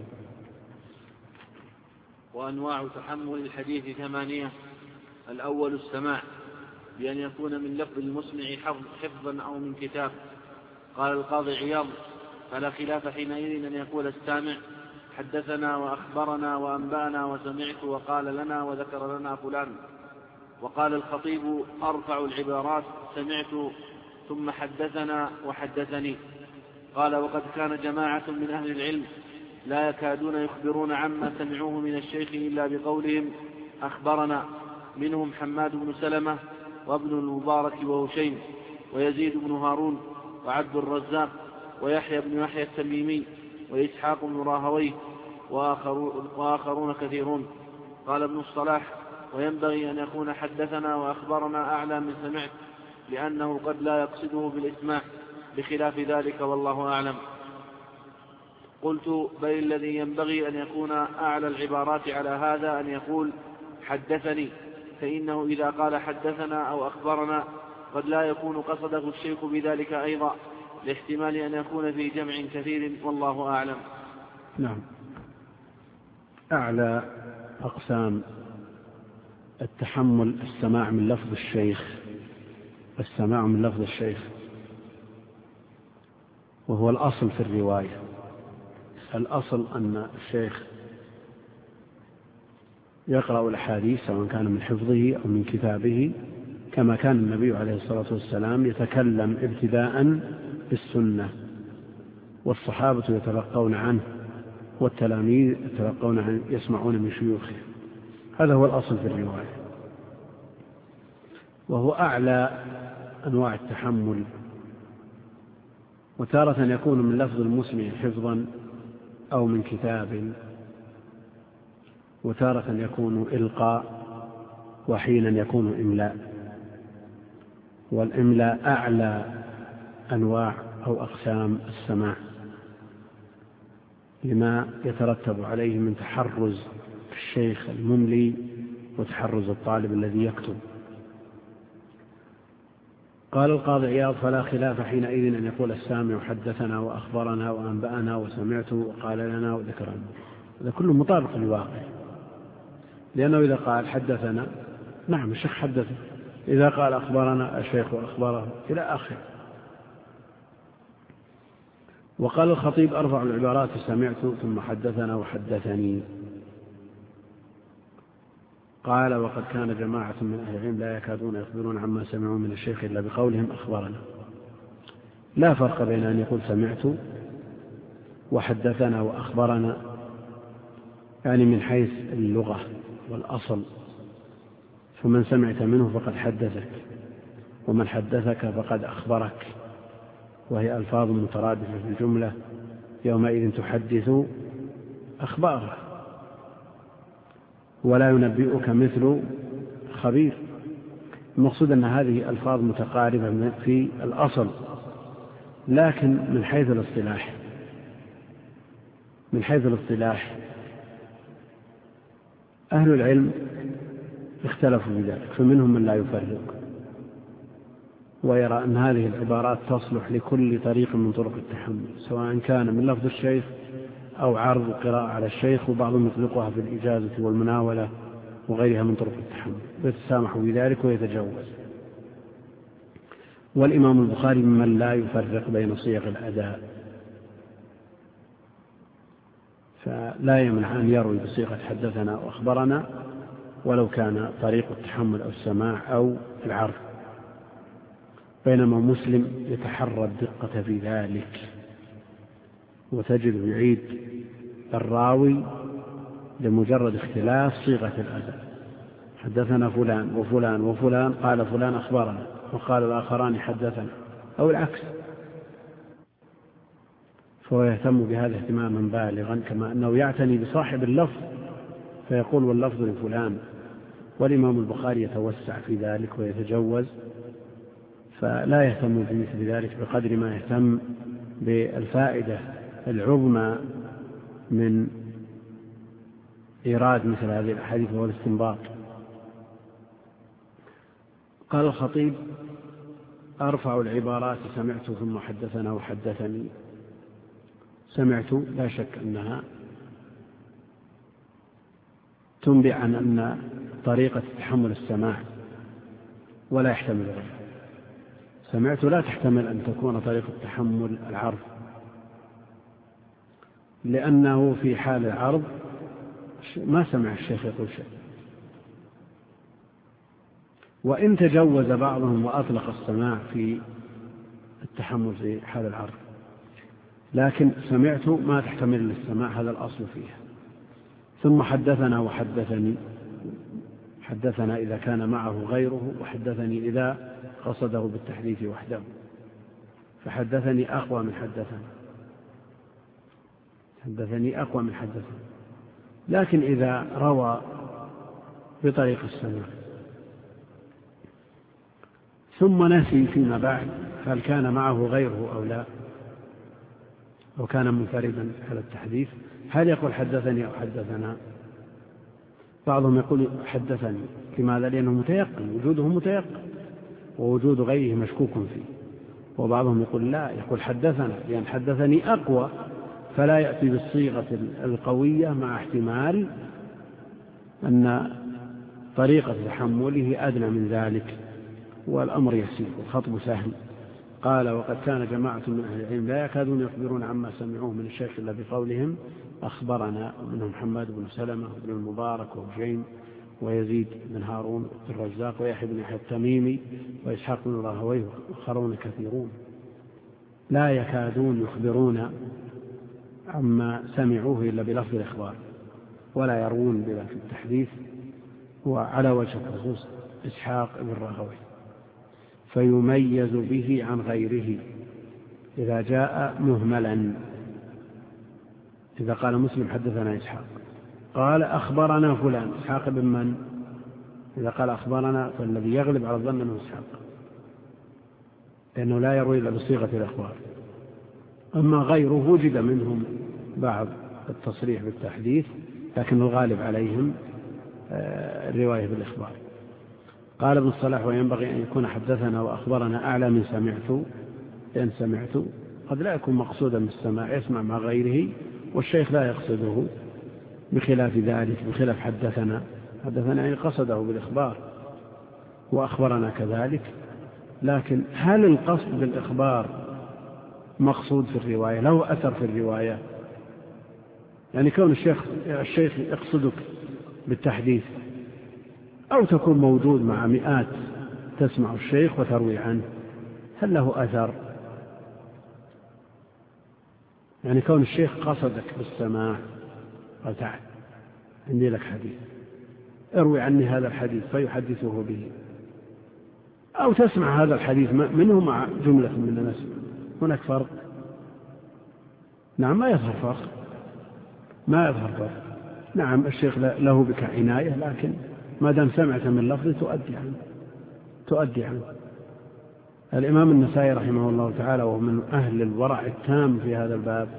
وأنواع تحمل الحديث 8: الأول السماع، بأن يكون من لفظ المسمع حفظا أو من كتاب. قال القاضي عياض: فلا خلاف حينئذ أن يقول السامع حدثنا وأخبرنا وأنبأنا وسمعت وقال لنا وذكر لنا فلان. وقال الخطيب: أرفع العبارات سمعت ثم حدثنا وحدثني. قال: وقد كان جماعة من أهل العلم لا يكادون يخبرون عما سمعوه من الشيخ إلا بقولهم أخبرنا، منهم حماد بن سلمة وابن المبارك وهشيم ويزيد بن هارون وعبد الرزاق ويحيى بن يحيى التميمي وإسحاق بن راهويه وآخرون كثيرون. قال ابن الصلاح: وينبغي أن يكون حدثنا وأخبرنا أعلى من سمعت، لأنه قد لا يقصده بالإسماع، بخلاف ذلك والله أعلم. قلت: بل الذي ينبغي أن يكون أعلى العبارات على هذا أن يقول حدثني، فإنه إذا قال حدثنا أو أخبرنا قد لا يكون قصده الشيخ بذلك أيضا، لاحتمال أن يكون في جمع كثير، والله أعلم. نعم. أعلى أقسام التحمل السماع من لفظ الشيخ، وهو الأصل في الرواية. الأصل أن الشيخ يقرأ الأحاديث سواء كان من حفظه أو من كتابه، كما كان النبي عليه الصلاة والسلام يتكلم ابتداء بالسنة، والصحابة يتلقون عنه، والتلاميذ يتلقون عنه يسمعون من شيوخه. هذا هو الأصل في الرواية، وهو أعلى أنواع التحمل. وتارة يكون من لفظ المسمع حفظا أو من كتاب، وتارة يكون إلقاء، وحينا يكون إملاء. والإملاء أعلى أنواع أو أقسام السماع، لما يترتب عليه من تحرز الشيخ المملي وتحرز الطالب الذي يكتب. قال القاضي عياض: فلا خلاف حينئذ أن يقول السامع حدثنا وأخبرنا وأنبأنا وسمعت وقال لنا وذكر لنا. هذا كله مطابق للواقع، لأنه إذا قال حدثنا، نعم الشيخ حدث، إذا قال أخبرنا الشيخ أخبره، إلى آخره. وقال الخطيب: أرفع العبارات سمعت ثم حدثنا وحدثني. قال: وقد كان جماعة من أهل العلم لا يكادون يخبرون عما سمعوا من الشيخ إلا بقولهم أخبرنا. لا فرق بين أن يقول سمعت وحدثنا وأخبرنا، يعني من حيث اللغة والأصل، فمن سمعت منه فقد حدثك، ومن حدثك فقد أخبرك، وهي ألفاظ مترادفة في الجملة: يومئذ تحدث أخبارك، ولا ينبئك مثل خبير. المقصود أن هذه ألفاظ متقاربة في الأصل، لكن من حيث الاصطلاح أهل العلم اختلفوا في ذلك، فمنهم من لا يفرق ويرى أن هذه العبارات تصلح لكل طريق من طرق التحمل، سواء كان من لفظ الشيخ أو عرض القراءة على الشيخ، وبعضهم يطلقها في الإجازة والمناولة وغيرها من طرق التحمل، ويتسامح بذلك ويتجوز. والإمام البخاري ممن لا يفرق بين صيغ الأداء، فلا يمنع أن يروي بصيغة حدثنا وأخبرنا ولو كان طريق التحمل أو السماع أو العرض، بينما مسلم يتحرى الدقة في ذلك، وتجد يعيد الراوي لمجرد اختلاف صيغة الأداء، حدثنا فلان وفلان وفلان قال فلان أخبرنا وقال الآخران حدثنا، أو العكس، فهو يهتم بهذا اهتماما بالغا، كما أنه يعتني بصاحب اللفظ فيقول واللفظ لفلان. والإمام البخاري يتوسع في ذلك ويتجوز، فلا يهتم بمثل ذلك بقدر ما يهتم بالفائدة العظمى من إيراد مثل هذه الأحاديث والاستنباط. قال الخطيب: أرفع العبارات سمعت ثم حدثنا وحدثني. سمعت لا شك أنها تنبئ عن أن طريقة تحمل السماع ولا يحتمل غيره. سمعت لا تحتمل أن تكون طريقة تحمل العرض، لأنه في حال العرض ما سمع الشيخ يقول شيء، وإن تجوز بعضهم وأطلق السماع في التحمل في حال العرض، لكن سمعت ما تحتمل للسماع، هذا الأصل فيها. ثم حدثنا وحدثني، حدثنا إذا كان معه غيره، وحدثني إذا قصده بالتحديث وحده، فحدثني أقوى من حدثنا، حدثني أقوى من حدثنا. لكن إذا روى بطريق السماع ثم نسي فيما بعد هل كان معه غيره أو لا، وكان منفردا على التحديث، هل يقول حدثني أو حدثنا؟ بعضهم يقول حدثني. لماذا؟ لأنه متيقن، وجوده متيقن، ووجود غيره مشكوك فيه. وبعضهم يقول لا، يقول حدثنا، لأن حدثني أقوى، فلا يأتي بالصيغة القوية، مع احتمال أن طريقة تحمله أدنى من ذلك، والأمر يسير والخطب سهل. قال: وقد كان جماعة من أهل العلم لا يكادون يخبرون عما سمعوه من الشيخ إلا بقولهم أخبرنا، ومنهم حماد بن سلمة وابن المبارك وهشيم ويزيد بن هارون الرزاق ويحيى بن يحيى التميمي وإسحاق بن راهويه وآخرون كثيرون. لا يكادون يخبرون عما سمعوه إلا بلفظ الإخبار، ولا يروون بلفظ التحديث. وعلى وجه الخصوص إسحاق بن راهويه، فيميز به عن غيره إذا جاء مهملا. إذا قال مسلم حدثنا إسحاق، قال أخبرنا فلان، إسحاق بن من؟ إذا قال أخبرنا فالذي يغلب على الظن أنه إسحاق، لأنه لا يروي إلا بصيغة الأخبار. أما غيره وجد منهم بعض التصريح بالتحديث، لكن الغالب عليهم الرواية بالإخبار. قال ابن الصلاح: وينبغي أن يكون حدثنا وأخبرنا أعلى من سمعت، لأن سمعت قد لا يكون مقصودا بالسماع، يسمع مع غيره والشيخ لا يقصده، بخلاف ذلك، بخلاف حدثنا يعني قصده بالإخبار، وأخبرنا كذلك. لكن هل القصد بالإخبار مقصود في الرواية، له أثر في الرواية؟ يعني كون الشيخ يقصدك بالتحديث، أو تكون موجود مع مئات تسمع الشيخ وتروي عنه، هل له أثر؟ يعني كون الشيخ قصدك بالسماع، قال: تعال عندي لك حديث، اروي عني هذا الحديث، فيحدثه به، أو تسمع هذا الحديث منه مع جملة من الناس، هناك فرق؟ نعم، ما يظهر فرق، ما يظهر فرق. نعم، الشيخ له بك عناية، لكن ما دام سمعت من لفظ تؤدي عنه. الإمام النسائي رحمه الله تعالى، ومن أهل الورع التام في هذا الباب،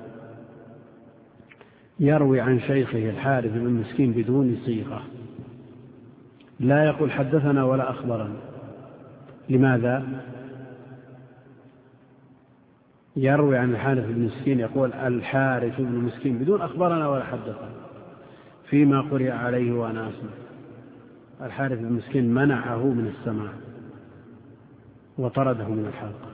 يروي عن شيخه الحارث بن مسكين بدون صيغة، لا يقول حدثنا ولا أخبرنا. لماذا؟ يروي عن الحارث بن مسكين يقول الحارث بن مسكين بدون أخبرنا ولا حدثنا فيما قرئ عليه وأنا أسمع. الحارث بن مسكين منعه من السماع وطرده من الحلقة.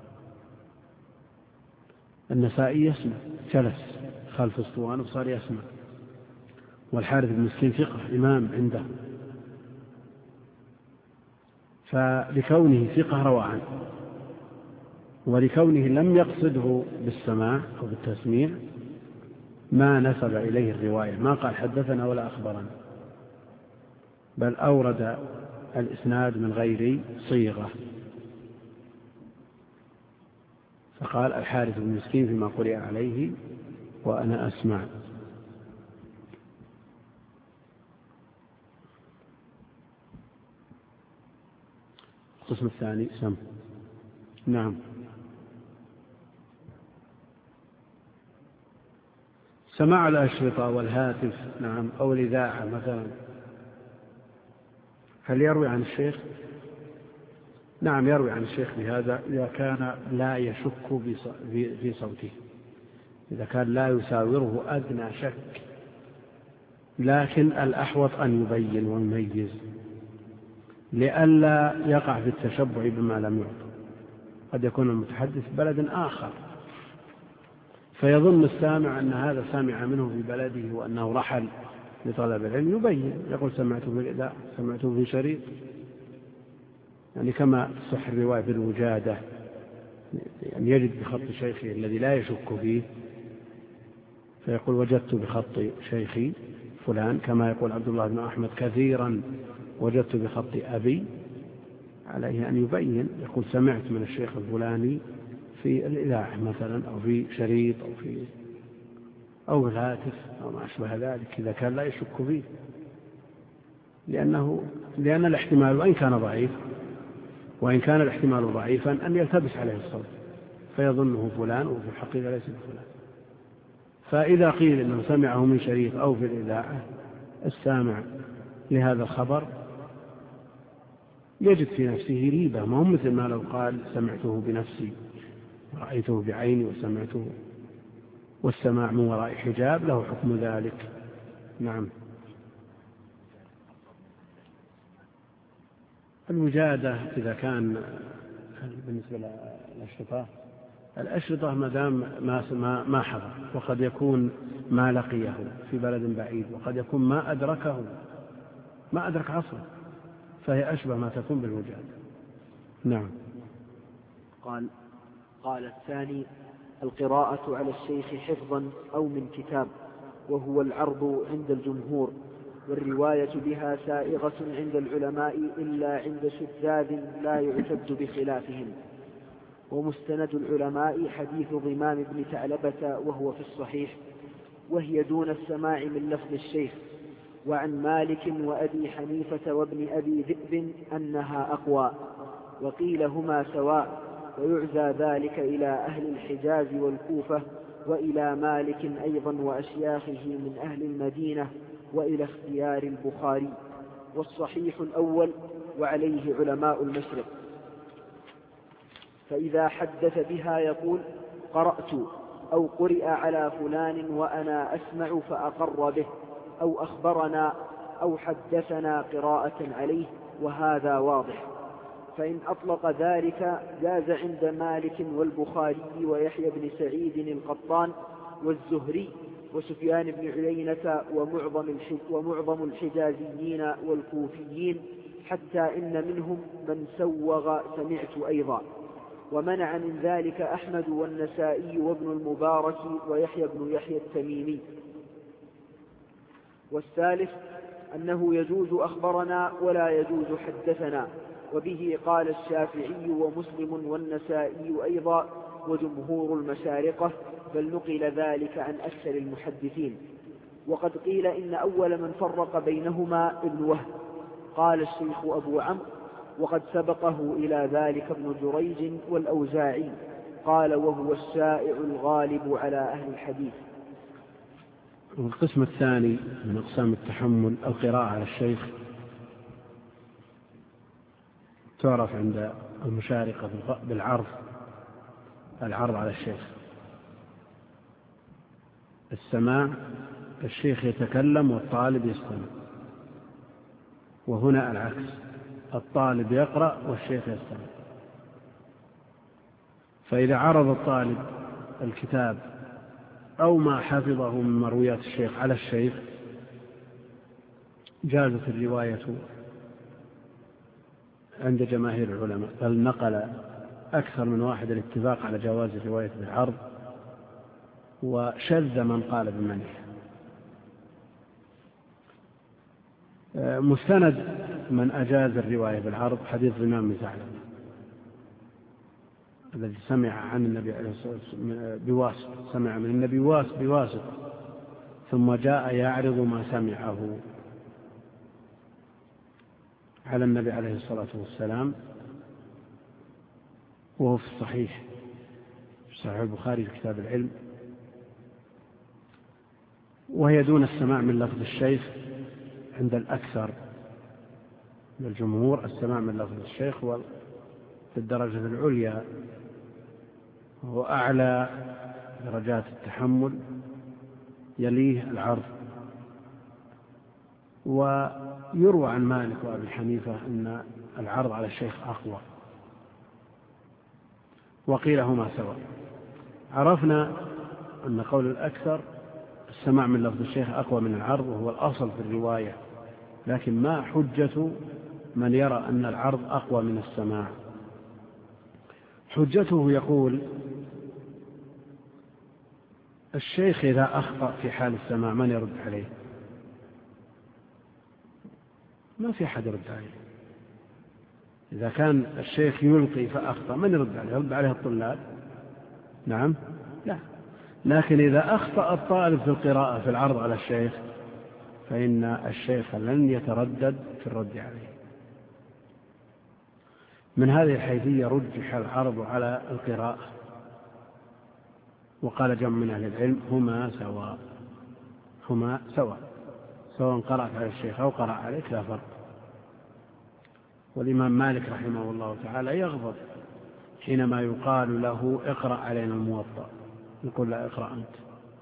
النسائي يسمع، جلس خلف اسطوانه وصار يسمع، والحارث بن مسكين ثقة إمام عنده، فلكونه ثقة روى عنه، ولكونه لم يقصده بالسماع أو بالتسميع ما نسب إليه الرواية، ما قال حدثنا ولا أخبرنا، بل أورد الإسناد من غير صيغة، فقال الحارث بن مسكين فيما قرئ عليه وأنا أسمع. القسم الثاني سم. نعم. سماع الأشرطة والهاتف، نعم، أو الإذاعة مثلا، هل يروي عن الشيخ؟ نعم يروي عن الشيخ بهذا إذا كان لا يشك في صوته، إذا كان لا يساوره أدنى شك، لكن الأحوط أن يبين ويميز لئلا يقع في التشبع بما لم يعطى. قد يكون المتحدث بلد آخر فيظن السامع أن هذا سامع منه في بلده وأنه رحل لطلب العلم، يبين يقول سمعته في الإذاعة، سمعته في شريط، يعني كما تصح الرواية بالوجادة، يعني يجد بخط شيخه الذي لا يشك فيه فيقول وجدت بخط شيخي فلان، كما يقول عبد الله بن أحمد كثيرا وجدت بخط أبي. عليه أن يبين، يقول سمعت من الشيخ الفلاني في الإذاعة مثلا، أو في شريط، أو في الهاتف أو ما أشبه ذلك، إذا كان لا يشك فيه، لأن الاحتمال وإن كان ضعيف، وإن كان الاحتمال ضعيفا أن يلتبس عليه الصوت فيظنه فلان وفي الحقيقة ليس بفلان. فإذا قيل إنه سمعه من شريط أو في الإذاعة، السامع لهذا الخبر يجد في نفسه ريبة، ما هو مثل ما لو قال سمعته بنفسي رأيته بعيني وسمعته، والسماع من وراء حجاب له حكم ذلك. نعم. الوجادة إذا كان بالنسبة الأشرطة ما دام ما حضر، وقد يكون ما لقيه في بلد بعيد، وقد يكون ما أدرك عصره، فهي أشبه ما تكون بالوجادة. نعم. قال الثاني: القراءة على الشيخ حفظا أو من كتاب، وهو العرض عند الجمهور، والرواية بها سائغة عند العلماء إلا عند شذاذ لا يعتد بخلافهم. ومستند العلماء حديث ضمام بن ثعلبة وهو في الصحيح، وهي دون السماع من لفظ الشيخ. وعن مالك وأبي حنيفة وابن أبي ذئب أنها أقوى، وقيل هما سواء، ويعزى ذلك إلى أهل الحجاز والكوفة، وإلى مالك أيضا وأشياخه من أهل المدينة، وإلى اختيار البخاري. والصحيح الأول، وعليه علماء المشرق. فإذا حدث بها يقول: قرأت أو قرئ على فلان وأنا أسمع فأقر به، أو أخبرنا أو حدثنا قراءة عليه، وهذا واضح. فإن أطلق ذلك جاز عند مالك والبخاري ويحيى بن سعيد القطان والزهري وسفيان بن عيينة ومعظم الحجازيين والكوفيين، حتى إن منهم من سوغ سمعت أيضا. ومنع من ذلك أحمد والنسائي وابن المبارك ويحيى بن يحيى التميمي. والثالث أنه يجوز أخبرنا ولا يجوز حدثنا، وبه قال الشافعي ومسلم والنسائي أيضا وجمهور المشارقة، بل نقل ذلك عن أكثر المحدثين. وقد قيل إن أول من فرق بينهما ابن وهب، قال الشيخ أبو عمرو، وقد سبقه إلى ذلك ابن جريج والأوزاعي، قال وهو الشائع الغالب على أهل الحديث. القسم الثاني من أقسام التحمل القراءة على الشيخ، تعرف عند المشارقة بالعرض، العرض على الشيخ. السماع الشيخ يتكلم والطالب يستمع، وهنا العكس، الطالب يقرأ والشيخ يستمع. فإذا عرض الطالب الكتاب أو ما حفظه من مرويات الشيخ على الشيخ جازت الرواية عند جماهير العلماء، بل نقل أكثر من واحد الاتفاق على جواز الرواية بالعرض، وشذ من قال بمنعه. مستند من أجاز الرواية بالعرض حديث الإمام بن ثعلبة الذي سمع عن النبي عليه الصلاة والسلام بواسطة، سمع من النبي بواسطة ثم جاء يعرض ما سمعه على النبي عليه الصلاة والسلام، وهو في الصحيح، في صحيح البخاري في كتاب العلم، وهي دون السماع من لفظ الشيخ عند الأكثر من الجمهور. السماع من لفظ الشيخ هو في الدرجة العليا، وهو أعلى درجات التحمل، يليه العرض. ويروى عن مالك وأبي حنيفة أن العرض على الشيخ أقوى، وقيل هما سواء. عرفنا أن قول الأكثر السماع من لفظ الشيخ أقوى من العرض، وهو الأصل في الرواية، لكن ما حجة من يرى أن العرض أقوى من السماع؟ حجته يقول الشيخ إذا أخطأ في حال السماع من يرد عليه؟ ما في أحد يرد عليه. إذا كان الشيخ يلقي فأخطأ من يرد عليه؟ يرد عليه الطلاب؟ نعم، لا. لكن إذا أخطأ الطالب في القراءة في العرض على الشيخ فإن الشيخ لن يتردد في الرد عليه. من هذه الحيثية رجح العرض على القراءة، وقال جمع من أهل العلم هما سواء، هما سواء قرأت على الشيخ أو قرأ عليك لا فرق. والإمام مالك رحمه الله تعالى يغضب حينما يقال له اقرأ علينا الموطأ، يقول لا اقرأ أنت،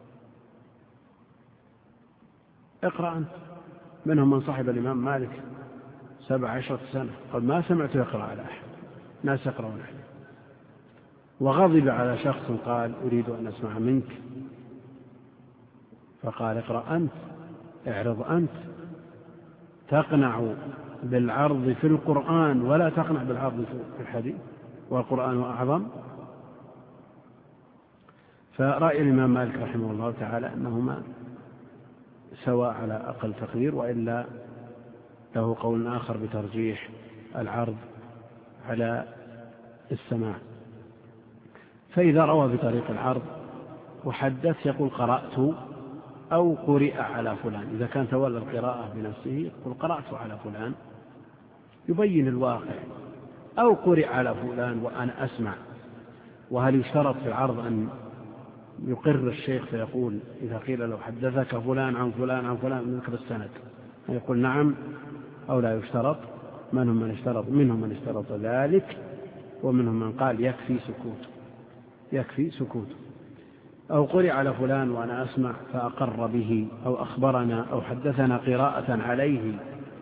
اقرأ أنت. منهم من صاحب الإمام مالك 17 سنة قال ما سمعت يقرأ على أحد، ناس يقرأون عليه. وغضب على شخص قال أريد أن أسمع منك، فقال اقرأ أنت، اعرض أنت، تقنع بالعرض في القرآن ولا تقنع بالعرض في الحديث، والقرآن أعظم. فرأي الإمام مالك رحمه الله تعالى أنهما سواء على أقل تقدير، وإلا له قول آخر بترجيح العرض على السماع. فإذا روى بطريق العرض وحدث يقول قرأت أو قرئ على فلان، إذا كان تولى القراءة بنفسه يقول قرأت على فلان يبين الواقع، أو قرئ على فلان وأنا أسمع. وهل يشترط في العرض أن يقر الشيخ فيقول إذا قيل له حدثك فلان عن فلان عن فلان نذكر السند يقول نعم أو لا يشترط؟ منهم من اشترط ذلك، ومنهم من قال يكفي سكوت. أو قرئ على فلان وأنا أسمع فأقر به، أو أخبرنا أو حدثنا قراءة عليه.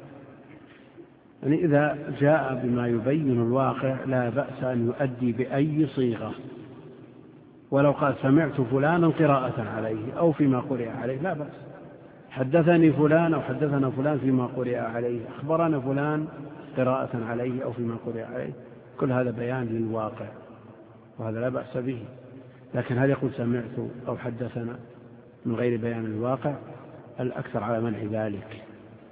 يعني إذا جاء بما يبين الواقع لا بأس أن يؤدي بأي صيغة، ولو قال سمعت فلانا قراءة عليه أو فيما قرئ عليه لا بأس، حدثني فلان أو حدثنا فلان فيما قرئ عليه، أخبرنا فلان قراءة عليه أو فيما قرئ عليه، كل هذا بيان للواقع وهذا لا بأس به. لكن هل يقول سمعت أو حدثنا من غير بيان الواقع؟ الأكثر على منع ذلك،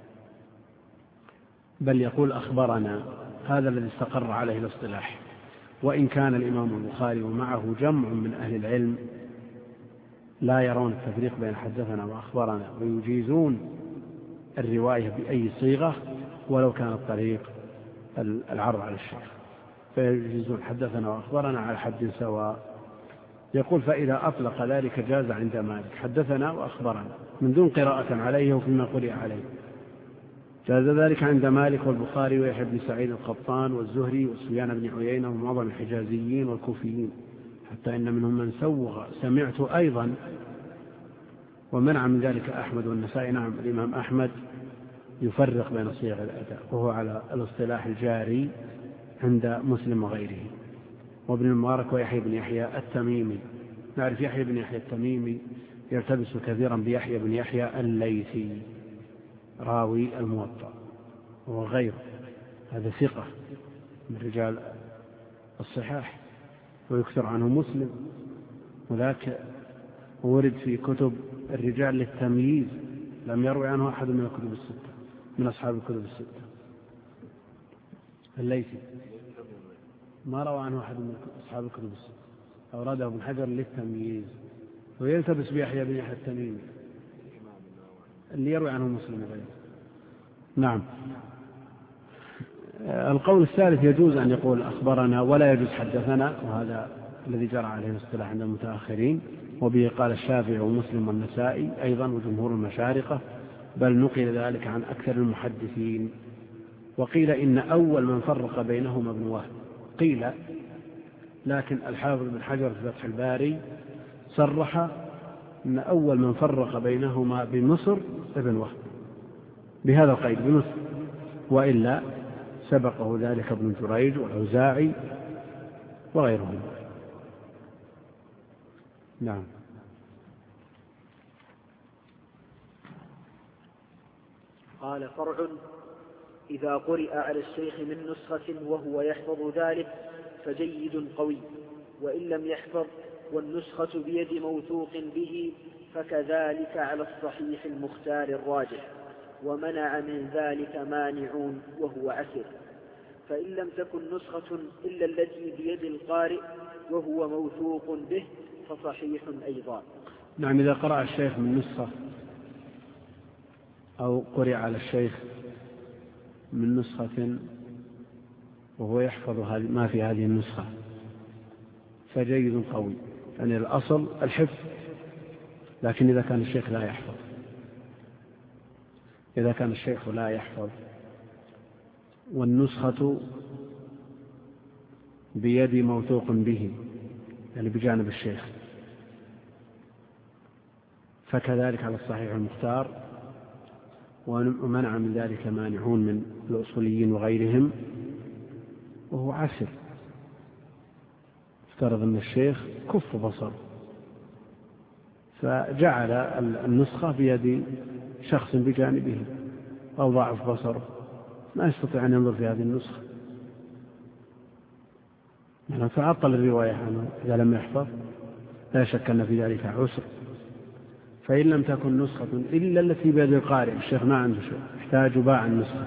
بل يقول أخبرنا، هذا الذي استقر عليه الاصطلاح. وإن كان الإمام البخاري ومعه جمع من أهل العلم لا يرون التفريق بين حدثنا وأخبرنا، ويجيزون الرواية بأي صيغة ولو كان الطريق العرض على الشيخ، فيجيزون حدثنا وأخبرنا على حد سواء. يقول فإذا أطلق ذلك جاز عند مالك حدثنا وأخبرنا من دون قراءة عليه وفيما قرئ عليه، جاز ذلك عند مالك والبخاري ويحيى بن سعيد القطان والزهري وسفيان بن عيينة ومعظم الحجازيين والكوفيين. حتى إن منهم من سوغ سمعت أيضا، ومنع من ذلك أحمد والنسائي. نعم، الإمام أحمد يفرق بين صيغ الأداء، وهو على الاصطلاح الجاري عند مسلم وغيره. وابن المبارك ويحيى بن يحيى التميمي. نعرف يحيى بن يحيى التميمي يلتبس كثيرا بيحيى بن يحيى الليثي راوي الموطأ وغيره، هذا ثقة من رجال الصحاح ويكثر عنه مسلم، وذاك ورد في كتب الرجال للتمييز، لم يروي عنه أحد من الكتب الستة، من أصحاب الكتب الستة. الليثي ما روى عنه أحد من أصحاب الكتب الستة، أورده ابن حجر للتمييز، ويلتبس بيحيى بن يحيى التميمي اللي يروي عنه مسلم وغيره. نعم. القول الثالث يجوز أن يقول أخبرنا ولا يجوز حدثنا، وهذا الذي جرى عليه الاصطلاح عند المتأخرين، وبه قال الشافعي ومسلم والنسائي أيضا وجمهور المشارقة، بل نقل ذلك عن أكثر المحدثين. وقيل إن أول من فرق بينهما ابن وهب، قيل، لكن الحافظ بن حجر في فتح الباري صرح أن أول من فرق بينهما بمصر ابن وهب، بهذا القيد بمصر، وإلا سبقه ذلك ابن جريج والأوزاعي وغيرهم. نعم. قال: فرع: إذا قرئ على الشيخ من نسخة وهو يحفظ ذلك فجيد قوي، وإن لم يحفظ والنسخة بيد موثوق به فكذلك على الصحيح المختار الراجح، ومنع من ذلك مانعون وهو عسر. فإن لم تكن نسخة إلا التي بيد القارئ وهو موثوق به فصحيح أيضا. نعم. إذا قرأ الشيخ من نسخة أو قرئ على الشيخ من نسخة وهو يحفظ ما في هذه النسخة فجيد قوي، يعني الأصل الحفظ، لكن إذا كان الشيخ لا يحفظ، إذا كان الشيخ لا يحفظ والنسخة بيد موثوق به، يعني بجانب الشيخ، فكذلك على الصحيح المختار، ومنع من ذلك مانعون من الأصوليين وغيرهم، وهو عسر. افترض أن الشيخ كف بصر فجعل النسخة بيد شخص بجانبه أو ضعف بصره، ما يستطيع أن ينظر في هذه النسخة، يعني تعطل الرواية عنه إذا لم يحفظ، لا شك أن في ذلك عسر. فإن لم تكن نسخة إلا التي بيد القارئ، الشيخ ما عنده شيء، يحتاج باع النسخة.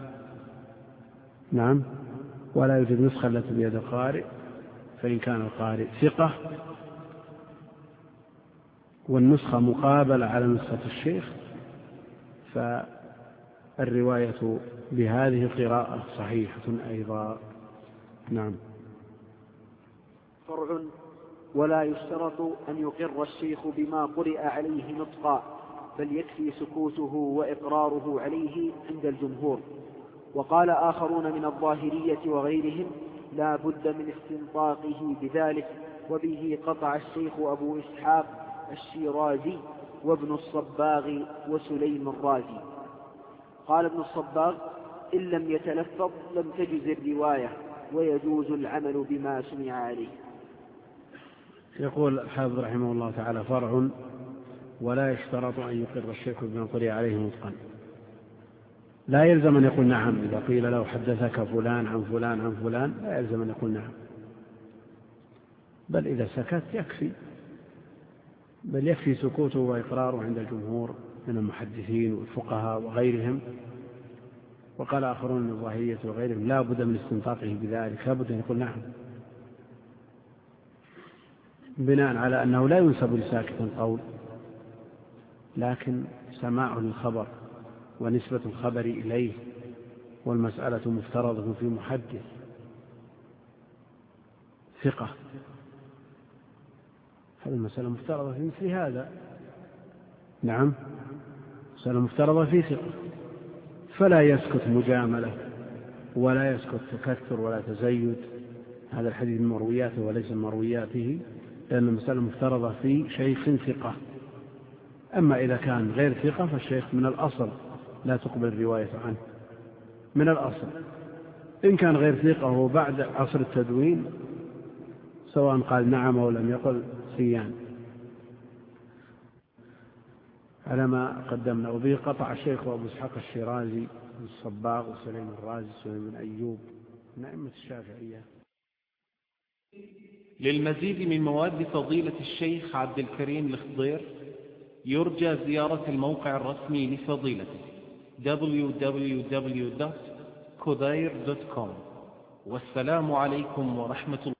نعم. ولا يوجد نسخة التي بيد القارئ، فإن كان القارئ ثقة والنسخة مقابلة على نسخة الشيخ فالرواية بهذه القراءة صحيحة أيضا. نعم. فرع: ولا يشترط أن يقر الشيخ بما قرئ عليه نطقا، بل يكفي سكوته وإقراره عليه عند الجمهور. وقال آخرون من الظاهرية وغيرهم: لا بد من استنطاقه بذلك، وبه قطع الشيخ أبو إسحاق الشيرازي وابن الصباغ وسليم الرازي. قال ابن الصباغ: إن لم يتلفظ لم تجز الرواية، ويجوز العمل بما سمع عليه. يقول الحافظ رحمه الله تعالى: فرع: ولا يشترط أن يقر الشيخ بما قرئ عليه نطقا. لا يلزم أن يقول نعم. إذا قيل له حدثك فلان عن فلان عن فلان لا يلزم أن يقول نعم، بل إذا سكت يكفي، بل يكفي سكوته وإقراره عند الجمهور من المحدثين والفقهاء وغيرهم. وقال آخرون من الظاهرية وغيرهم: لا بد من استنطاقه بذلك، لا بد أن يقول نعم، بناء على أنه لا ينسب لساكت القول، لكن سماعه للخبر ونسبة الخبر إليه، والمسألة مفترضة في محدث ثقة، هذه المسألة مفترضة في مثل هذا. نعم، مسألة مفترضة في ثقة، فلا يسكت مجاملة ولا يسكت تكثر ولا تزيد. هذا الحديث من مروياته وليس من مروياته، لأن المسألة مفترضة في شيخ ثقة. أما إذا كان غير ثقة فالشيخ من الأصل لا تقبل الرواية عنه من الأصل. إن كان غير ثقة هو بعد عصر التدوين سواء قال نعم أو لم يقل سيان على ما قدمنا. وبه قطع الشيخ أبو إسحاق الشيرازي الصباغ وسليم الرازي وسليم بن أيوب من أئمة الشافعية. للمزيد من مواد فضيلة الشيخ عبد الكريم الخضير يرجى زيارة الموقع الرسمي لفضيلته www.khudair.com. والسلام عليكم ورحمة الله.